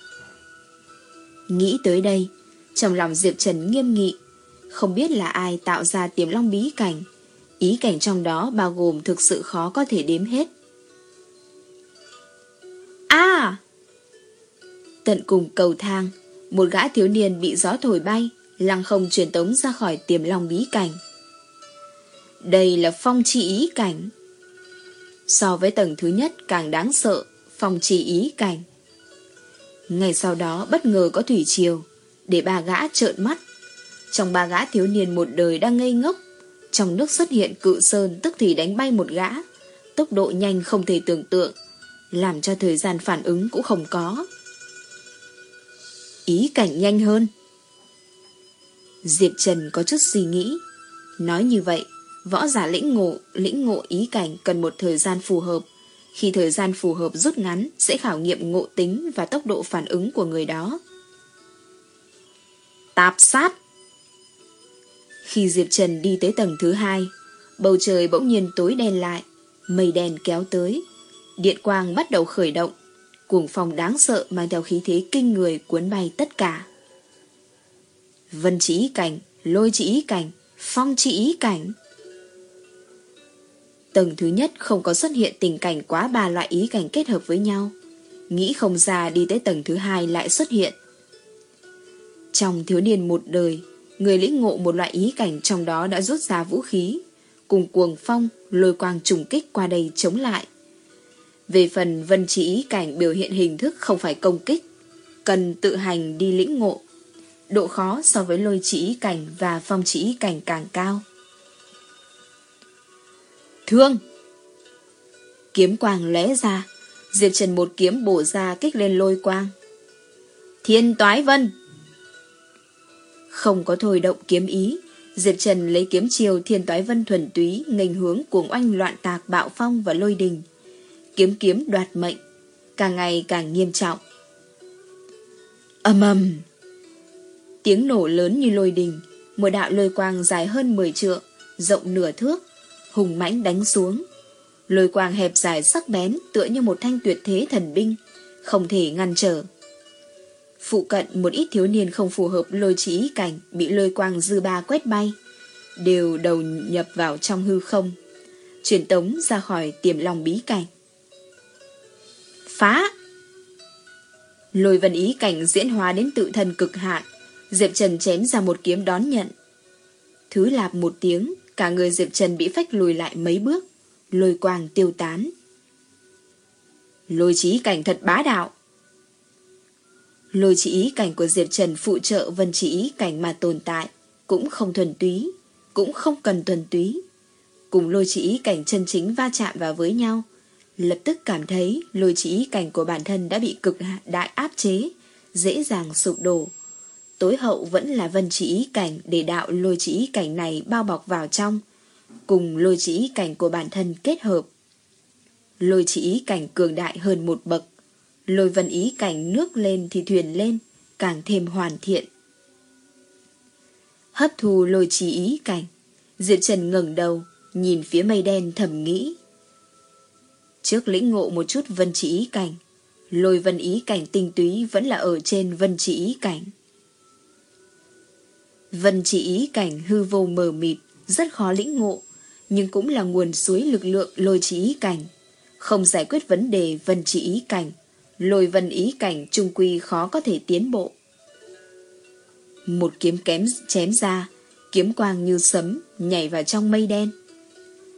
Speaker 1: Nghĩ tới đây, trong lòng Diệp Trần nghiêm nghị. Không biết là ai tạo ra Tiềm Long bí cảnh, ý cảnh trong đó bao gồm thực sự khó có thể đếm hết. À! Tận cùng cầu thang, một gã thiếu niên bị gió thổi bay, lăng không truyền tống ra khỏi Tiềm Long bí cảnh. Đây là phong chi ý cảnh. So với tầng thứ nhất càng đáng sợ, phong chi ý cảnh. Ngày sau đó bất ngờ có thủy triều, để ba gã trợn mắt. Trong ba gã thiếu niên một đời đang ngây ngốc, trong nước xuất hiện cự sơn tức thì đánh bay một gã, tốc độ nhanh không thể tưởng tượng, làm cho thời gian phản ứng cũng không có. Ý cảnh nhanh hơn. Diệp Trần có chút suy nghĩ. Nói như vậy, võ giả lĩnh ngộ, lĩnh ngộ ý cảnh cần một thời gian phù hợp. Khi thời gian phù hợp rút ngắn, sẽ khảo nghiệm ngộ tính và tốc độ phản ứng của người đó. Tạp sát. Khi Diệp Trần đi tới tầng thứ hai, bầu trời bỗng nhiên tối đen lại, mây đen kéo tới, điện quang bắt đầu khởi động, cuồng phong đáng sợ mang theo khí thế kinh người cuốn bay tất cả. Vân chỉ ý cảnh, lôi chỉ ý cảnh, phong chỉ ý cảnh. Tầng thứ nhất không có xuất hiện tình cảnh quá ba loại ý cảnh kết hợp với nhau. Nghĩ không ra đi tới tầng thứ hai lại xuất hiện. Trong thiếu niên một đời, người lĩnh ngộ một loại ý cảnh trong đó đã rút ra vũ khí, cùng cuồng phong, lôi quang trùng kích qua đây chống lại. Về phần vân chỉ ý cảnh biểu hiện hình thức không phải công kích, cần tự hành đi lĩnh ngộ. Độ khó so với lôi chỉ ý cảnh và phong chỉ ý cảnh càng cao. Thương! Kiếm quang lóe ra, Diệp Trần một kiếm bổ ra kích lên lôi quang. Thiên Toái Vân! Không có thôi động kiếm ý, Diệp Trần lấy kiếm chiêu Thiên Toái Vân thuần túy nghênh hướng cuồng oanh loạn tạc bạo phong và lôi đình. Kiếm kiếm đoạt mệnh, càng ngày càng nghiêm trọng. Ầm ầm! Tiếng nổ lớn như lôi đình, một đạo lôi quang dài hơn mười trượng, rộng nửa thước, hùng mãnh đánh xuống. Lôi quang hẹp dài sắc bén tựa như một thanh tuyệt thế thần binh, không thể ngăn trở. Phụ cận một ít thiếu niên không phù hợp lôi chỉ ý cảnh bị lôi quang dư ba quét bay, đều đầu nhập vào trong hư không, truyền tống ra khỏi Tiềm Long bí cảnh. Phá! Lôi vân ý cảnh diễn hóa đến tự thân cực hạn, Diệp Trần chém ra một kiếm đón nhận. Thứ lạp một tiếng, cả người Diệp Trần bị phách lùi lại mấy bước, lôi quang tiêu tán. Lôi chỉ ý cảnh thật bá đạo. Lôi chỉ ý cảnh của Diệp Trần phụ trợ vân chỉ ý cảnh mà tồn tại, cũng không thuần túy, cũng không cần thuần túy. Cùng lôi chỉ ý cảnh chân chính va chạm vào với nhau, lập tức cảm thấy lôi chỉ ý cảnh của bản thân đã bị cực đại áp chế, dễ dàng sụp đổ. Tối hậu vẫn là vân chỉ ý cảnh để đạo lôi chỉ ý cảnh này bao bọc vào trong, cùng lôi chỉ ý cảnh của bản thân kết hợp. Lôi chỉ ý cảnh cường đại hơn một bậc, lôi vân ý cảnh nước lên thì thuyền lên, càng thêm hoàn thiện. Hấp thu lôi chỉ ý cảnh, Diệp Trần ngẩng đầu, nhìn phía mây đen thầm nghĩ. Trước lĩnh ngộ một chút vân chỉ ý cảnh, lôi vân ý cảnh tinh túy vẫn là ở trên vân chỉ ý cảnh. Vân chỉ ý cảnh hư vô mờ mịt, rất khó lĩnh ngộ, nhưng cũng là nguồn suối lực lượng lôi chỉ ý cảnh. Không giải quyết vấn đề vân chỉ ý cảnh, lôi vân ý cảnh trung quy khó có thể tiến bộ. Một kiếm kém chém ra, kiếm quang như sấm nhảy vào trong mây đen,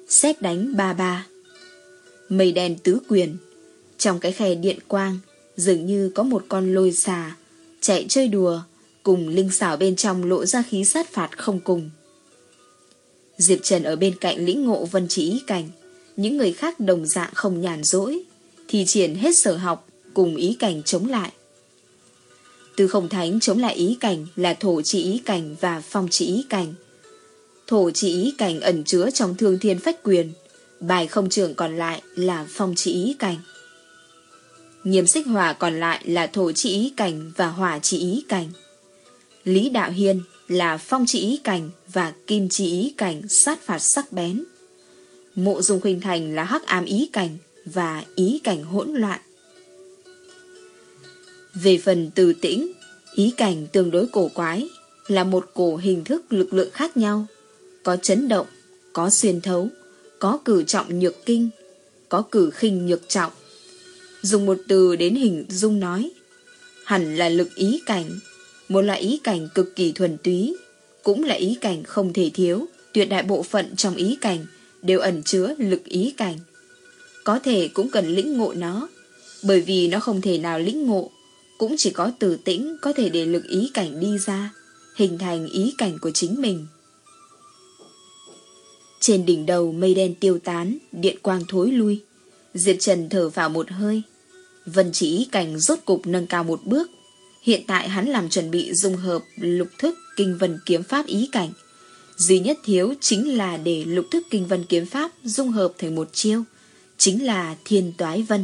Speaker 1: sét đánh ba ba. Mây đen tứ quyền. Trong cái khe điện quang dường như có một con lôi xà chạy chơi đùa, cùng linh xảo bên trong lộ ra khí sát phạt không cùng. Diệp Trần ở bên cạnh lĩnh ngộ vân chỉ ý cảnh. Những người khác đồng dạng không nhàn rỗi, thì triển hết sở học cùng ý cảnh chống lại. Tư Không Thánh chống lại ý cảnh là thổ chỉ ý cảnh và phong chỉ ý cảnh. Thổ chỉ ý cảnh ẩn chứa trong Thương Thiên Phách Quyền, bài không trưởng còn lại là phong chỉ ý cảnh. Nghiêm Xích Hỏa còn lại là thổ chỉ ý cảnh và hỏa chỉ ý cảnh. Lý Đạo Hiên là phong chỉ ý cảnh và kim chỉ ý cảnh sát phạt sắc bén. Mộ Dung Khuynh Thành là hắc ám ý cảnh và ý cảnh hỗn loạn. Về phần Từ Tĩnh, ý cảnh tương đối cổ quái, là một cổ hình thức lực lượng khác nhau, có chấn động, có xuyên thấu, có cử trọng nhược kinh, có cử khinh nhược trọng. Dùng một từ đến hình dung nói, hẳn là lực ý cảnh, một loại ý cảnh cực kỳ thuần túy, cũng là ý cảnh không thể thiếu. Tuyệt đại bộ phận trong ý cảnh đều ẩn chứa lực ý cảnh. Có thể cũng cần lĩnh ngộ nó, bởi vì nó không thể nào lĩnh ngộ, cũng chỉ có Từ Tĩnh có thể để lực ý cảnh đi ra, hình thành ý cảnh của chính mình. Trên đỉnh đầu mây đen tiêu tán, điện quang thối lui. Diệp Trần thở vào một hơi. Vân chỉ ý cảnh rốt cục nâng cao một bước. Hiện tại hắn làm chuẩn bị dung hợp lục thức kinh vân kiếm pháp ý cảnh. Duy nhất thiếu chính là để lục thức kinh vân kiếm pháp dung hợp thành một chiêu, chính là Thiên Toái Vân.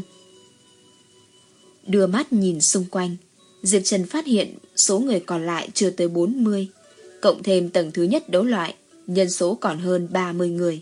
Speaker 1: Đưa mắt nhìn xung quanh, Diệp Trần phát hiện số người còn lại chưa tới bốn mươi, cộng thêm tầng thứ nhất đấu loại, nhân số còn hơn ba mươi người.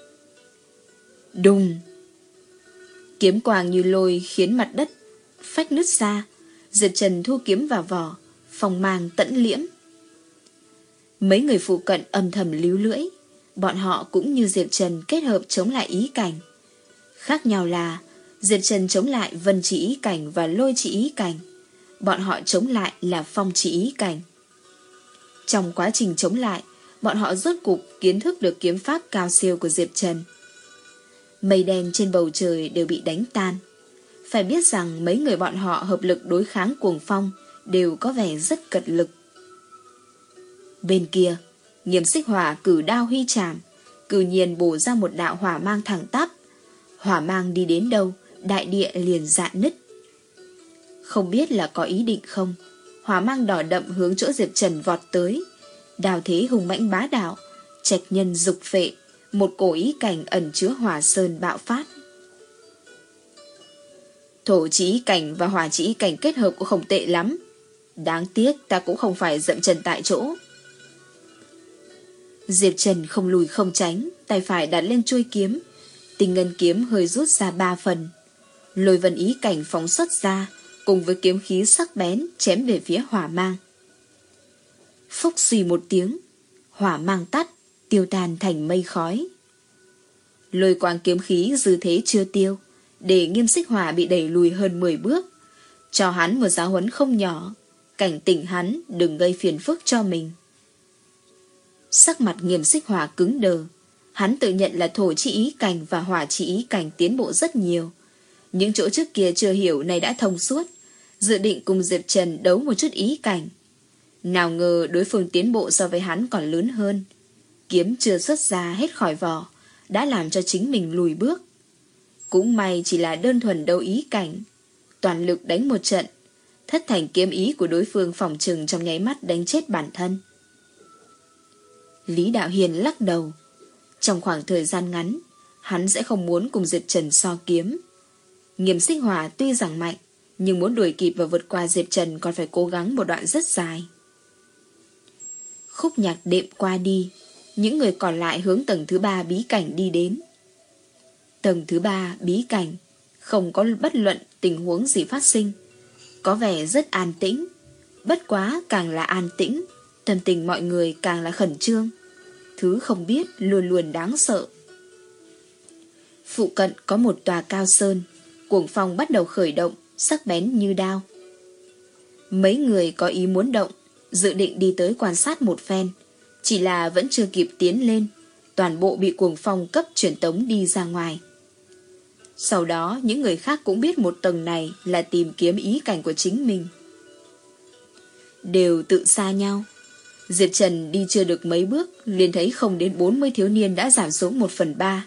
Speaker 1: Đùng! Kiếm quang như lôi khiến mặt đất phách nứt ra. Diệp Trần thu kiếm vào vỏ, phong mang tẫn liễm. Mấy người phụ cận âm thầm líu lưỡi. Bọn họ cũng như Diệp Trần kết hợp chống lại ý cảnh. Khác nhau là Diệp Trần chống lại vân chỉ ý cảnh và lôi chỉ ý cảnh. Bọn họ chống lại là phong chỉ ý cảnh. Trong quá trình chống lại, bọn họ rốt cục kiến thức được kiếm pháp cao siêu của Diệp Trần. Mây đen trên bầu trời đều bị đánh tan. Phải biết rằng mấy người bọn họ hợp lực đối kháng cuồng phong đều có vẻ rất cật lực. Bên kia, Nghiêm Xích Hỏa cử đao huy chạm, cử nhiên bổ ra một đạo hỏa mang thẳng tắp. Hỏa mang đi đến đâu, đại địa liền rạn nứt. Không biết là có ý định không, hỏa mang đỏ đậm hướng chỗ Diệp Trần vọt tới. Đào thế hùng mãnh bá đạo, trạch nhân dục phệ, một cổ ý cảnh ẩn chứa hỏa sơn bạo phát. Thổ chỉ ý cảnh và hỏa chỉ ý cảnh kết hợp cũng không tệ lắm. Đáng tiếc ta cũng không phải dậm chân tại chỗ. Diệp Trần không lùi không tránh, tay phải đặt lên chuôi kiếm. Tinh ngân kiếm hơi rút ra ba phần. Lôi vân ý cảnh phóng xuất ra, cùng với kiếm khí sắc bén chém về phía hỏa mang. Phốc suy một tiếng, hỏa mang tắt, tiêu tan thành mây khói. Lôi quang kiếm khí dư thế chưa tiêu, để Nghiêm Xích Hỏa bị đẩy lùi hơn mười bước, cho hắn một giáo huấn không nhỏ, cảnh tỉnh hắn đừng gây phiền phức cho mình. Sắc mặt Nghiêm Xích Hỏa cứng đờ. Hắn tự nhận là thổ chỉ ý cảnh và hỏa chỉ ý cảnh tiến bộ rất nhiều. Những chỗ trước kia chưa hiểu này đã thông suốt, dự định cùng Diệp Trần đấu một chút ý cảnh. Nào ngờ đối phương tiến bộ so với hắn còn lớn hơn. Kiếm chưa xuất ra hết khỏi vỏ, đã làm cho chính mình lùi bước. Cũng may chỉ là đơn thuần đấu ý cảnh, toàn lực đánh một trận, thất thành kiếm ý của đối phương phòng trừng trong nháy mắt đánh chết bản thân. Lý Đạo Hiền lắc đầu. Trong khoảng thời gian ngắn, hắn sẽ không muốn cùng Diệp Trần so kiếm. Nghiêm Xích Hỏa tuy rằng mạnh, nhưng muốn đuổi kịp và vượt qua Diệp Trần còn phải cố gắng một đoạn rất dài. Khúc nhạc đệm qua đi, những người còn lại hướng tầng thứ ba bí cảnh đi đến. Tầng thứ ba bí cảnh không có bất luận tình huống gì phát sinh, có vẻ rất an tĩnh. Bất quá càng là an tĩnh, tâm tình mọi người càng là khẩn trương. Thứ không biết luôn luôn đáng sợ. Phụ cận có một tòa cao sơn, cuồng phong bắt đầu khởi động, sắc bén như đao. Mấy người có ý muốn động, dự định đi tới quan sát một phen, chỉ là vẫn chưa kịp tiến lên, toàn bộ bị cuồng phong cấp truyền tống đi ra ngoài. Sau đó những người khác cũng biết một tầng này là tìm kiếm ý cảnh của chính mình. Đều tự xa nhau. Diệp Trần đi chưa được mấy bước liền thấy không đến bốn mươi thiếu niên đã giảm xuống một phần ba.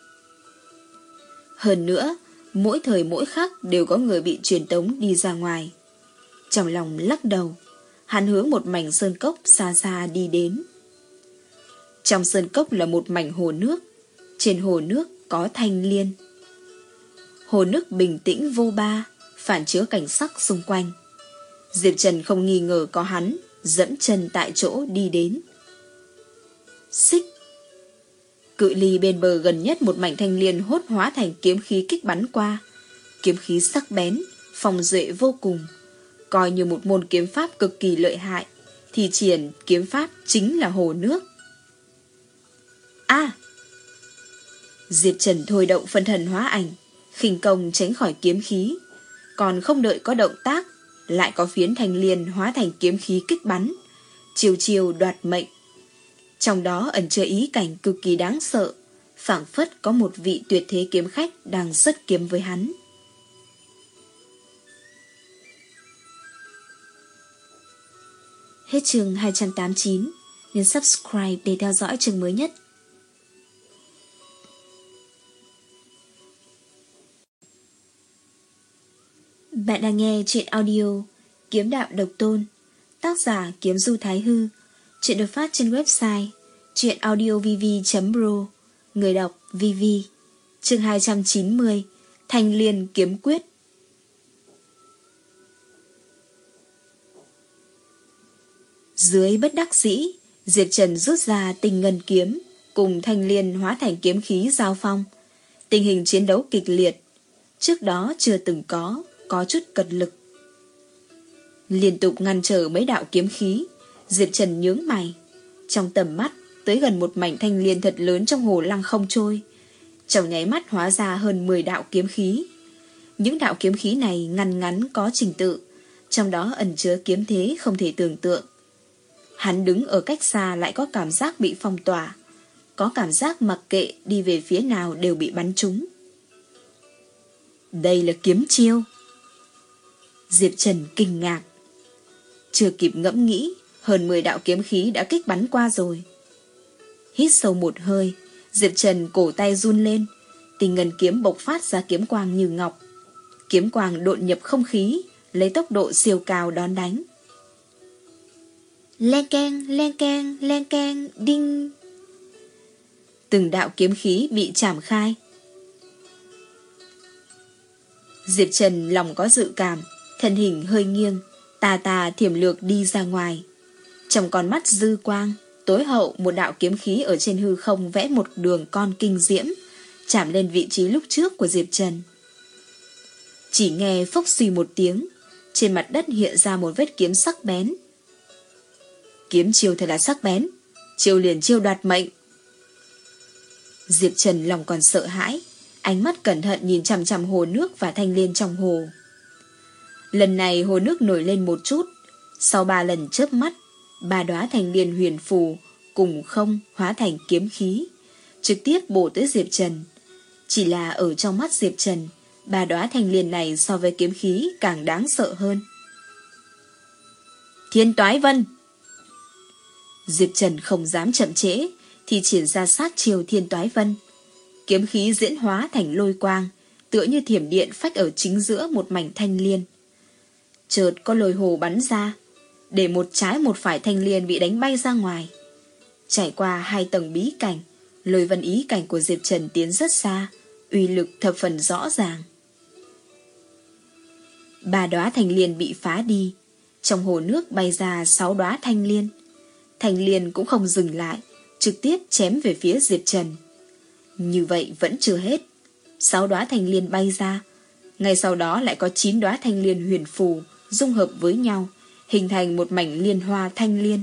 Speaker 1: Hơn nữa, mỗi thời mỗi khắc đều có người bị truyền tống đi ra ngoài. Trong lòng lắc đầu, hắn hướng một mảnh sơn cốc xa xa đi đến. Trong sơn cốc là một mảnh hồ nước. Trên hồ nước có thanh liên. Hồ nước bình tĩnh vô ba, phản chiếu cảnh sắc xung quanh. Diệp Trần không nghi ngờ có hắn, dẫm chân tại chỗ đi đến. Xích. Cự ly bên bờ gần nhất một mảnh thanh liên hốt hóa thành kiếm khí kích bắn qua. Kiếm khí sắc bén, phòng duệ vô cùng. Coi như một môn kiếm pháp cực kỳ lợi hại, thì triển kiếm pháp chính là hồ nước. A! Diệp Trần thôi động phân thần hóa ảnh, khinh công tránh khỏi kiếm khí. Còn không đợi có động tác, lại có phiến thanh liên hóa thành kiếm khí kích bắn, chiều chiều đoạt mệnh. Trong đó ẩn chứa ý cảnh cực kỳ đáng sợ, phảng phất có một vị tuyệt thế kiếm khách đang xuất kiếm với hắn. Hết chương hai trăm tám mươi chín, nhấn subscribe để theo dõi chương mới nhất. Bạn đang nghe truyện audio Kiếm Đạo Độc Tôn, tác giả Kiếm Du Thái Hư. Truyện được phát trên website truyệnaudiovv chấm pro. Người đọc vê vê. Chương hai trăm chín mươi, Thanh Liên Kiếm Quyết. Dưới bất đắc dĩ, Diệp Trần rút ra Tinh Ngân Kiếm, cùng Thanh Liên hóa thành kiếm khí giao phong. Tình hình chiến đấu kịch liệt, trước đó chưa từng có, có chút cật lực. Liên tục ngăn trở mấy đạo kiếm khí, Diệp Trần nhướng mày. Trong tầm mắt, tới gần một mảnh thanh liên thật lớn trong hồ lăng không trôi. Trong nháy mắt hóa ra hơn mười đạo kiếm khí. Những đạo kiếm khí này ngăn ngắn có trình tự, trong đó ẩn chứa kiếm thế không thể tưởng tượng. Hắn đứng ở cách xa lại có cảm giác bị phong tỏa, có cảm giác mặc kệ đi về phía nào đều bị bắn trúng. Đây là kiếm chiêu. Diệp Trần kinh ngạc. Chưa kịp ngẫm nghĩ, hơn mười đạo kiếm khí đã kích bắn qua rồi. Hít sâu một hơi, Diệp Trần cổ tay run lên, Tinh Ngân Kiếm bộc phát ra kiếm quang như ngọc. Kiếm quang độn nhập không khí, lấy tốc độ siêu cao đón đánh. Len keng, len keng, len keng, đinh. Từng đạo kiếm khí bị chảm khai. Diệp Trần lòng có dự cảm, thân hình hơi nghiêng, tà tà thiểm lược đi ra ngoài. Trong con mắt dư quang, tối hậu một đạo kiếm khí ở trên hư không vẽ một đường con kinh diễm, chạm lên vị trí lúc trước của Diệp Trần. Chỉ nghe phốc xì một tiếng, trên mặt đất hiện ra một vết kiếm sắc bén. Kiếm chiêu thật là sắc bén, chiêu liền chiêu đoạt mệnh. Diệp Trần lòng còn sợ hãi, ánh mắt cẩn thận nhìn chằm chằm hồ nước và thanh liên trong hồ. Lần này hồ nước nổi lên một chút, sau ba lần chớp mắt, ba đóa thanh liên huyền phù cùng không hóa thành kiếm khí, trực tiếp bổ tới Diệp Trần. Chỉ là ở trong mắt Diệp Trần, ba đóa thanh liên này so với kiếm khí càng đáng sợ hơn. Thiên Toái Vân. Diệp Trần không dám chậm trễ, thì triển ra sát chiêu Thiên Toái Vân. Kiếm khí diễn hóa thành lôi quang, tựa như thiểm điện phách ở chính giữa một mảnh thanh liên. Chợt có lôi hồ bắn ra, để một trái một phải thanh liên bị đánh bay ra ngoài. Trải qua hai tầng bí cảnh, lôi vân ý cảnh của Diệp Trần tiến rất xa, uy lực thập phần rõ ràng. Ba đóa thanh liên bị phá đi, trong hồ nước bay ra sáu đóa thanh liên. Thanh liên cũng không dừng lại, trực tiếp chém về phía Diệp Trần. Như vậy vẫn chưa hết, sáu đóa thanh liên bay ra, ngay sau đó lại có chín đóa thanh liên huyền phù dung hợp với nhau, hình thành một mảnh liên hoa thanh liên.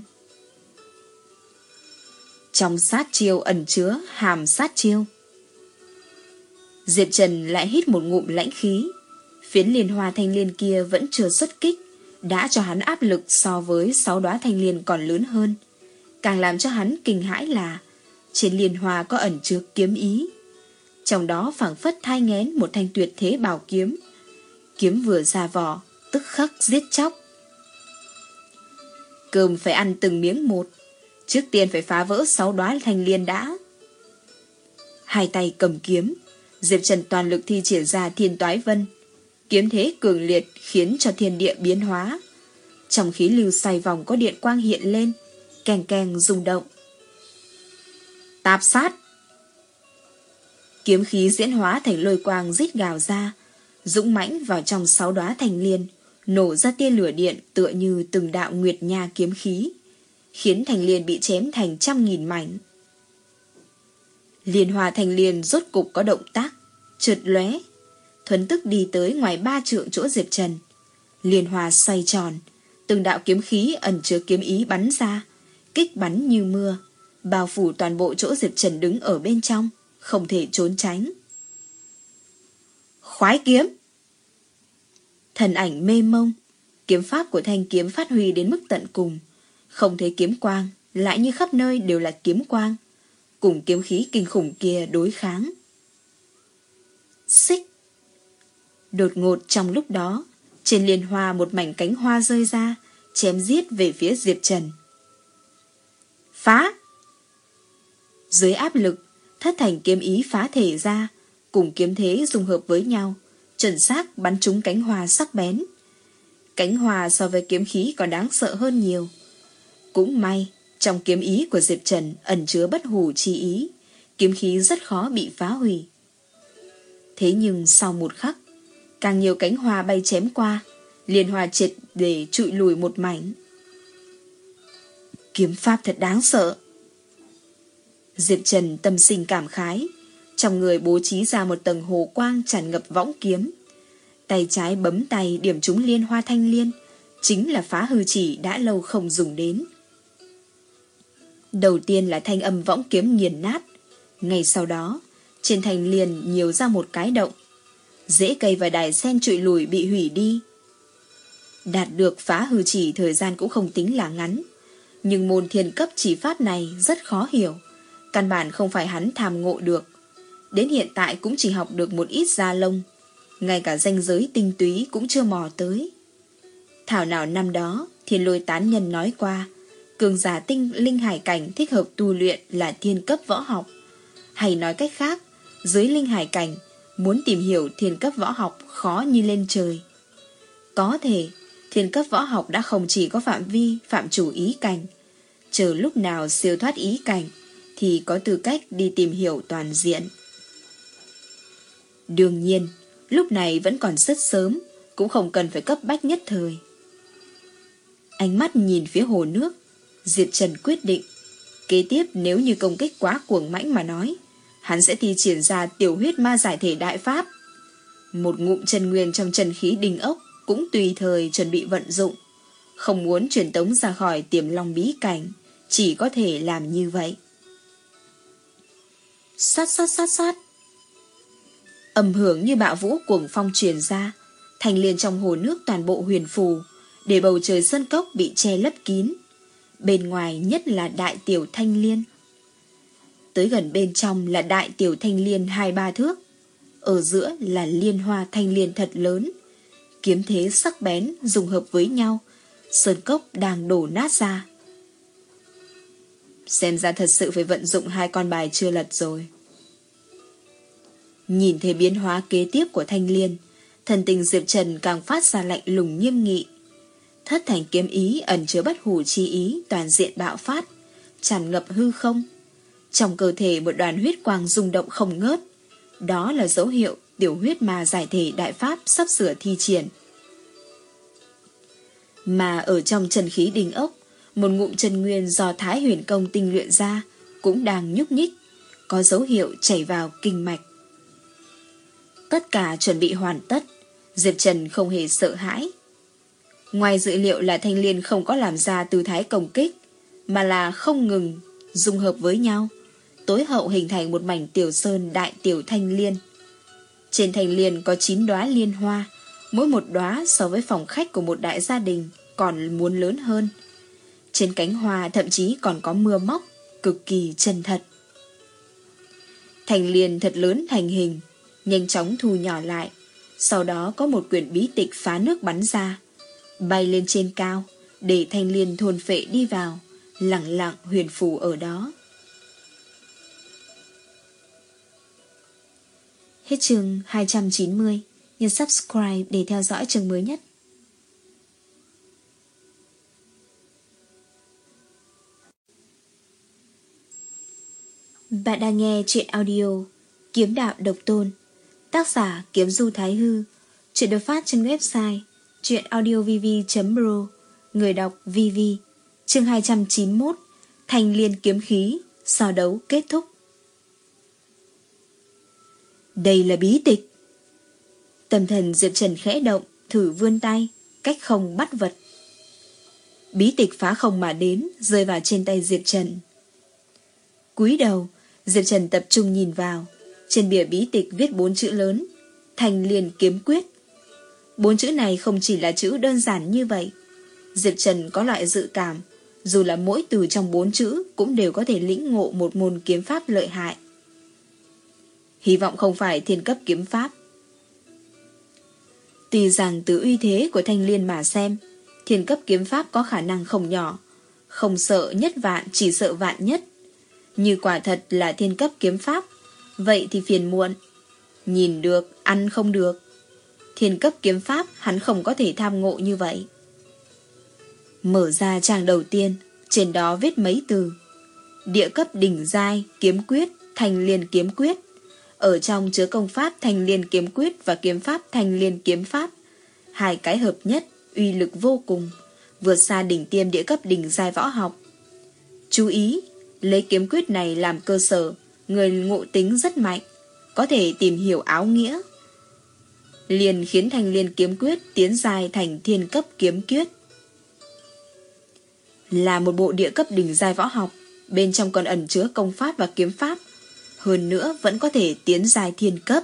Speaker 1: Trong sát chiêu ẩn chứa hàm sát chiêu. Diệp Trần lại hít một ngụm lãnh khí. Phiến liên hoa thanh liên kia vẫn chưa xuất kích, đã cho hắn áp lực so với sáu đóa thanh liên còn lớn hơn. Càng làm cho hắn kinh hãi là Trên liên hoa có ẩn chứa kiếm ý. Trong đó phảng phất thai nghén một thanh tuyệt thế bảo kiếm. Kiếm vừa ra vỏ, tức khắc giết chóc. Cơm phải ăn từng miếng một. Trước tiên phải phá vỡ sáu đóa thanh liên đã. Hai tay cầm kiếm, Diệp Trần toàn lực thi triển ra Thiên Toái Vân. Kiếm thế cường liệt khiến cho thiên địa biến hóa. Trong khí lưu xoay vòng có điện quang hiện lên, keng keng rung động. Tạp sát! Kiếm khí diễn hóa thành lôi quang rít gào ra, dũng mãnh vào trong sáu đóa thanh liên, nổ ra tia lửa điện tựa như từng đạo nguyệt nha kiếm khí, khiến thanh liên bị chém thành trăm nghìn mảnh. Liên hoa thanh liên rốt cục có động tác, chợt lóe, thuấn tức đi tới ngoài ba trượng chỗ Diệp Trần. Liên hoa xoay tròn, từng đạo kiếm khí ẩn chứa kiếm ý bắn ra, kích bắn như mưa, bao phủ toàn bộ chỗ Diệp Trần đứng ở bên trong, không thể trốn tránh. Khoái kiếm! Thần ảnh mê mông, kiếm pháp của thanh kiếm phát huy đến mức tận cùng, không thấy kiếm quang, lại như khắp nơi đều là kiếm quang, cùng kiếm khí kinh khủng kia đối kháng. Xích! Đột ngột trong lúc đó, trên liên hoa một mảnh cánh hoa rơi ra, chém giết về phía Diệp Trần. Phá! Dưới áp lực, thất thành kiếm ý phá thể ra, cùng kiếm thế dung hợp với nhau, chuẩn xác bắn trúng cánh hoa sắc bén. Cánh hoa so với kiếm khí còn đáng sợ hơn nhiều. Cũng may, trong kiếm ý của Diệp Trần ẩn chứa bất hủ chi ý, kiếm khí rất khó bị phá hủy. Thế nhưng sau một khắc, càng nhiều cánh hoa bay chém qua, liên hoa triệt để trụi lùi một mảnh. Kiếm pháp thật đáng sợ. Diệp Trần tâm sinh cảm khái, trong người bố trí ra một tầng hồ quang tràn ngập võng kiếm. Tay trái bấm tay điểm trúng liên hoa thanh liên, chính là phá hư chỉ đã lâu không dùng đến. Đầu tiên là thanh âm võng kiếm nghiền nát, ngay sau đó, trên thanh liên nhiều ra một cái động. Rễ cây và đài sen trụi lùi bị hủy đi. Đạt được phá hư chỉ thời gian cũng không tính là ngắn, nhưng môn thiên cấp chỉ pháp này rất khó hiểu, căn bản không phải hắn tham ngộ được. Đến hiện tại cũng chỉ học được một ít da lông, ngay cả ranh giới tinh túy cũng chưa mò tới. Thảo nào năm đó Thiên Lôi tán nhân nói qua, cường giả tinh linh hải cảnh thích hợp tu luyện là thiên cấp võ học, hay nói cách khác, dưới linh hải cảnh muốn tìm hiểu thiên cấp võ học khó như lên trời. Có thể thiên cấp võ học đã không chỉ có phạm vi phạm chủ ý cảnh, chờ lúc nào siêu thoát ý cảnh thì có tư cách đi tìm hiểu toàn diện. Đương nhiên, lúc này vẫn còn rất sớm, cũng không cần phải cấp bách nhất thời. Ánh mắt nhìn phía hồ nước, Diệp Trần quyết định, kế tiếp nếu như công kích quá cuồng mãnh mà nói, hắn sẽ thi triển ra tiểu huyết ma giải thể đại pháp. Một ngụm chân nguyên trong chân khí đình ốc cũng tùy thời chuẩn bị vận dụng, không muốn truyền tống ra khỏi Tiềm Long bí cảnh, chỉ có thể làm như vậy. Sát sát sát sát. Âm hưởng như bạo vũ cuồng phong truyền ra, thành liền trong hồ nước toàn bộ huyền phù, để bầu trời sơn cốc bị che lấp kín. Bên ngoài nhất là đại tiểu thanh liên. Tới gần bên trong là đại tiểu thanh liên hai ba thước. Ở giữa là liên hoa thanh liên thật lớn. Kiếm thế sắc bén dùng hợp với nhau, sơn cốc đang đổ nát ra. Xem ra thật sự phải vận dụng hai con bài chưa lật rồi. Nhìn thấy biến hóa kế tiếp của thanh liên, thần tình Diệp Trần càng phát ra lạnh lùng nghiêm nghị. Thất thành kiếm ý ẩn chứa bất hủ chi ý toàn diện bạo phát, tràn ngập hư không. Trong cơ thể một đoàn huyết quang rung động không ngớt. Đó là dấu hiệu tiểu huyết ma giải thể đại pháp sắp sửa thi triển. Mà ở trong chân khí đình ốc, một ngụm chân nguyên do Thái Huyền Công tinh luyện ra cũng đang nhúc nhích, có dấu hiệu chảy vào kinh mạch. Tất cả chuẩn bị hoàn tất, Diệp Trần không hề sợ hãi. Ngoài dự liệu là thanh liên không có làm ra tư thái công kích, mà là không ngừng dung hợp với nhau, tối hậu hình thành một mảnh tiểu sơn đại tiểu thanh liên. Trên thanh liên có chín đóa liên hoa, mỗi một đóa so với phòng khách của một đại gia đình còn muốn lớn hơn. Trên cánh hoa thậm chí còn có mưa móc, cực kỳ chân thật. Thanh liên thật lớn thành hình, nhanh chóng thu nhỏ lại. Sau đó có một quyển bí tịch phá nước bắn ra, bay lên trên cao, để thanh liên thôn phệ đi vào, lặng lặng huyền phù ở đó. Hết chương hai trăm chín mươi. Nhấn subscribe để theo dõi chương mới nhất. Bạn đang nghe truyện audio Kiếm Đạo Độc Tôn, tác giả Kiếm Du Thái Hư. Truyện được phát trên website truyệnaudiovv chấm pro. Người đọc vê vê. Chương hai trăm chín mươi mốt. Thanh liên kiếm khí, so đấu kết thúc. Đây là bí tịch. Tâm thần Diệp Trần khẽ động, thử vươn tay, cách không bắt vật. Bí tịch phá không mà đến, rơi vào trên tay Diệp Trần. Cúi đầu, Diệp Trần tập trung nhìn vào. Trên bìa bí tịch viết bốn chữ lớn: Thanh liên kiếm quyết. Bốn chữ này không chỉ là chữ đơn giản như vậy. Diệp Trần có loại dự cảm, dù là mỗi từ trong bốn chữ cũng đều có thể lĩnh ngộ một môn kiếm pháp lợi hại. Hy vọng không phải thiên cấp kiếm pháp. Tuy rằng từ uy thế của thanh liên mà xem, thiên cấp kiếm pháp có khả năng không nhỏ, không sợ nhất vạn chỉ sợ vạn nhất. Như quả thật là thiên cấp kiếm pháp, vậy thì phiền muộn. Nhìn được, ăn không được. Thiên cấp kiếm pháp hắn không có thể tham ngộ như vậy. Mở ra trang đầu tiên, trên đó viết mấy từ: địa cấp đỉnh giai kiếm quyết, thanh liên kiếm quyết. Ở trong chứa công pháp thanh liên kiếm quyết và kiếm pháp thanh liên kiếm pháp. Hai cái hợp nhất, uy lực vô cùng, vượt xa đỉnh tiêm địa cấp đỉnh giai võ học. Chú ý, lấy kiếm quyết này làm cơ sở, người ngộ tính rất mạnh, có thể tìm hiểu áo nghĩa, liền khiến thanh liên kiếm quyết tiến giai thành thiên cấp kiếm quyết. Là một bộ địa cấp đỉnh giai võ học, bên trong còn ẩn chứa công pháp và kiếm pháp, hơn nữa vẫn có thể tiến giai thiên cấp.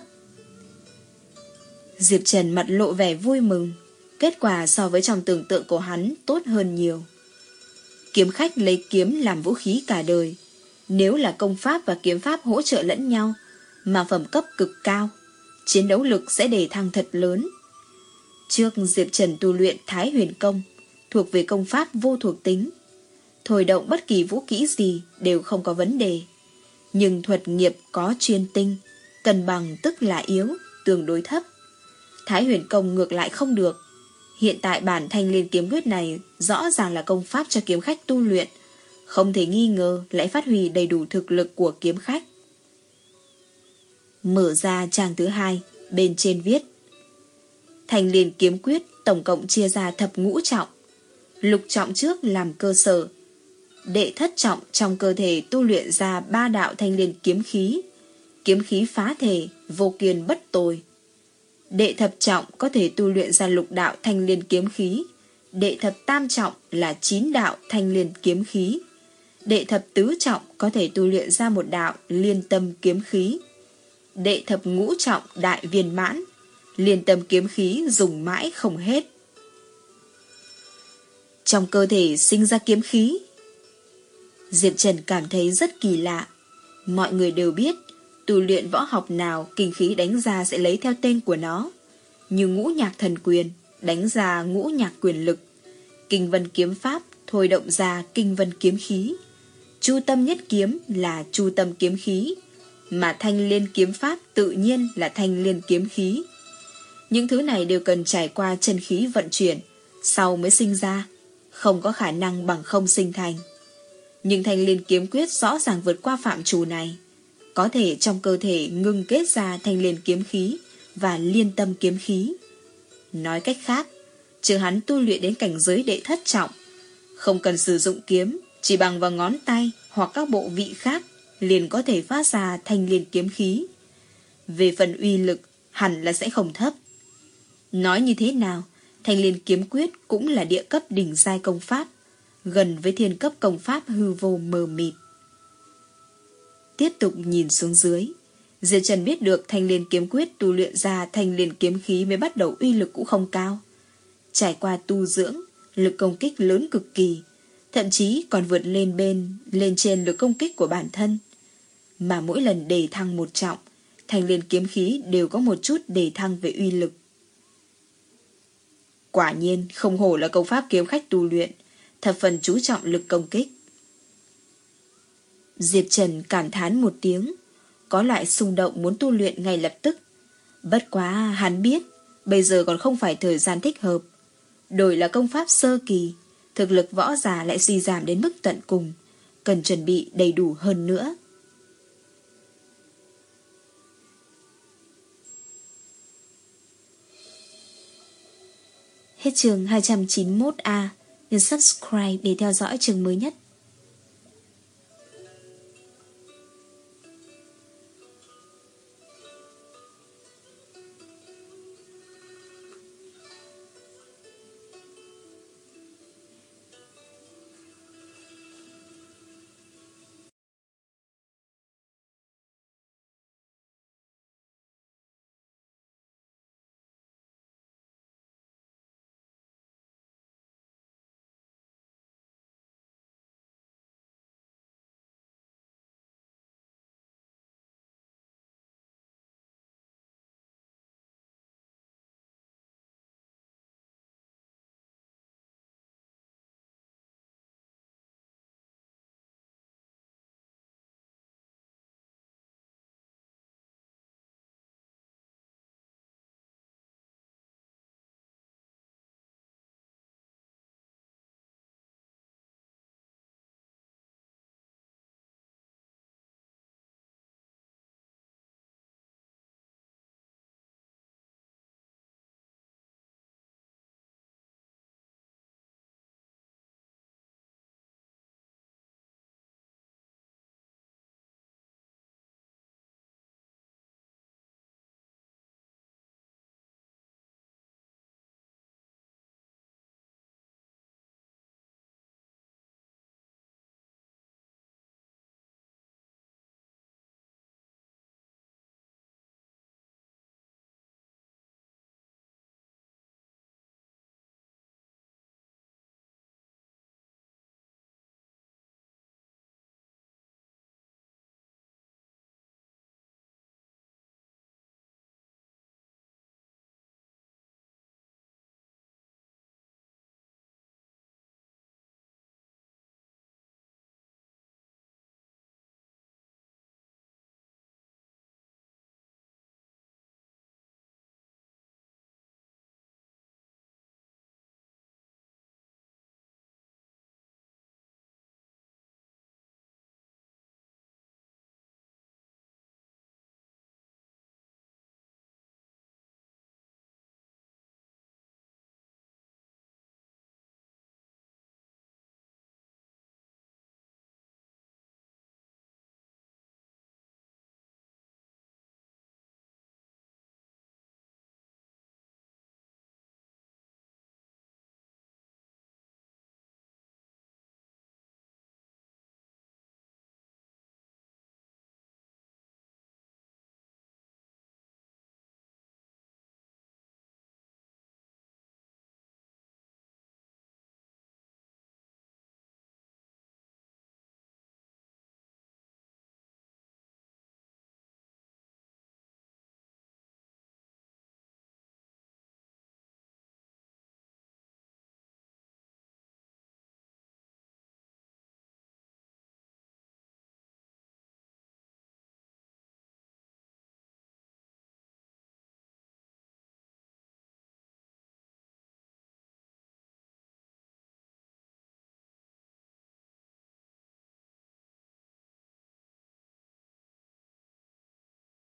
Speaker 1: Diệp Trần mặt lộ vẻ vui mừng, kết quả so với trong tưởng tượng của hắn tốt hơn nhiều. Kiếm khách lấy kiếm làm vũ khí cả đời, nếu là công pháp và kiếm pháp hỗ trợ lẫn nhau, mà phẩm cấp cực cao, chiến đấu lực sẽ đề thăng thật lớn. Trước Diệp Trần tu luyện Thái Huyền Công, thuộc về công pháp vô thuộc tính, thôi động bất kỳ vũ kỹ gì đều không có vấn đề. Nhưng thuật nghiệp có chuyên tinh, cân bằng tức là yếu, tương đối thấp. Thái Huyền Công ngược lại không được. Hiện tại bản thanh liên kiếm quyết này rõ ràng là công pháp cho kiếm khách tu luyện, không thể nghi ngờ lại phát huy đầy đủ thực lực của kiếm khách. Mở ra trang thứ hai, bên trên viết: Thanh liên kiếm quyết tổng cộng chia ra thập ngũ trọng. Lục trọng trước làm cơ sở, đệ thất trọng trong cơ thể tu luyện ra ba đạo thanh liên kiếm khí, kiếm khí phá thể, vô kiên bất tồi. Đệ thập trọng có thể tu luyện ra lục đạo thanh liên kiếm khí, đệ thập tam trọng là chín đạo thanh liên kiếm khí, đệ thập tứ trọng có thể tu luyện ra một đạo liên tâm kiếm khí, đệ thập ngũ trọng đại viên mãn, liên tâm kiếm khí dùng mãi không hết. Trong cơ thể sinh ra kiếm khí. Diệp Trần cảm thấy rất kỳ lạ. Mọi người đều biết tu luyện võ học nào kinh khí đánh ra sẽ lấy theo tên của nó, như ngũ nhạc thần quyền đánh ra ngũ nhạc quyền lực, kinh vân kiếm pháp thôi động ra kinh vân kiếm khí, chu tâm nhất kiếm là chu tâm kiếm khí, mà thanh liên kiếm pháp tự nhiên là thanh liên kiếm khí. Những thứ này đều cần trải qua chân khí vận chuyển sau mới sinh ra, không có khả năng bằng không sinh thành. Nhưng thanh liên kiếm quyết rõ ràng vượt qua phạm trù này, có thể trong cơ thể ngưng kết ra thanh liên kiếm khí và liên tâm kiếm khí. Nói cách khác, trừ hắn tu luyện đến cảnh giới đệ thất trọng, không cần sử dụng kiếm, chỉ bằng vào ngón tay hoặc các bộ vị khác liền có thể phát ra thanh liên kiếm khí. Về phần uy lực hẳn là sẽ không thấp. Nói như thế nào, thanh liên kiếm quyết cũng là địa cấp đỉnh giai công pháp, gần với thiên cấp công pháp hư vô mờ mịt. Tiếp tục nhìn xuống dưới, Diệp Trần biết được thanh liên kiếm quyết tu luyện ra thanh liên kiếm khí mới bắt đầu uy lực cũng không cao. Trải qua tu dưỡng, lực công kích lớn cực kỳ, thậm chí còn vượt lên bên lên trên lực công kích của bản thân. mà mỗi lần đề thăng một trọng, Thanh Liên kiếm khí đều có một chút đề thăng về uy lực. Quả nhiên không hổ là công pháp kiếm khách tu luyện, thập phần chú trọng lực công kích. Diệp Trần cảm thán một tiếng, có loại xung động muốn tu luyện ngay lập tức. Bất quá hắn biết, bây giờ còn không phải thời gian thích hợp. Đổi là công pháp sơ kỳ, thực lực võ giả lại suy giảm đến mức tận cùng, cần chuẩn bị đầy đủ hơn nữa. Hết chương hai trăm chín mươi mốt A, nhấn subscribe để theo dõi chương mới nhất.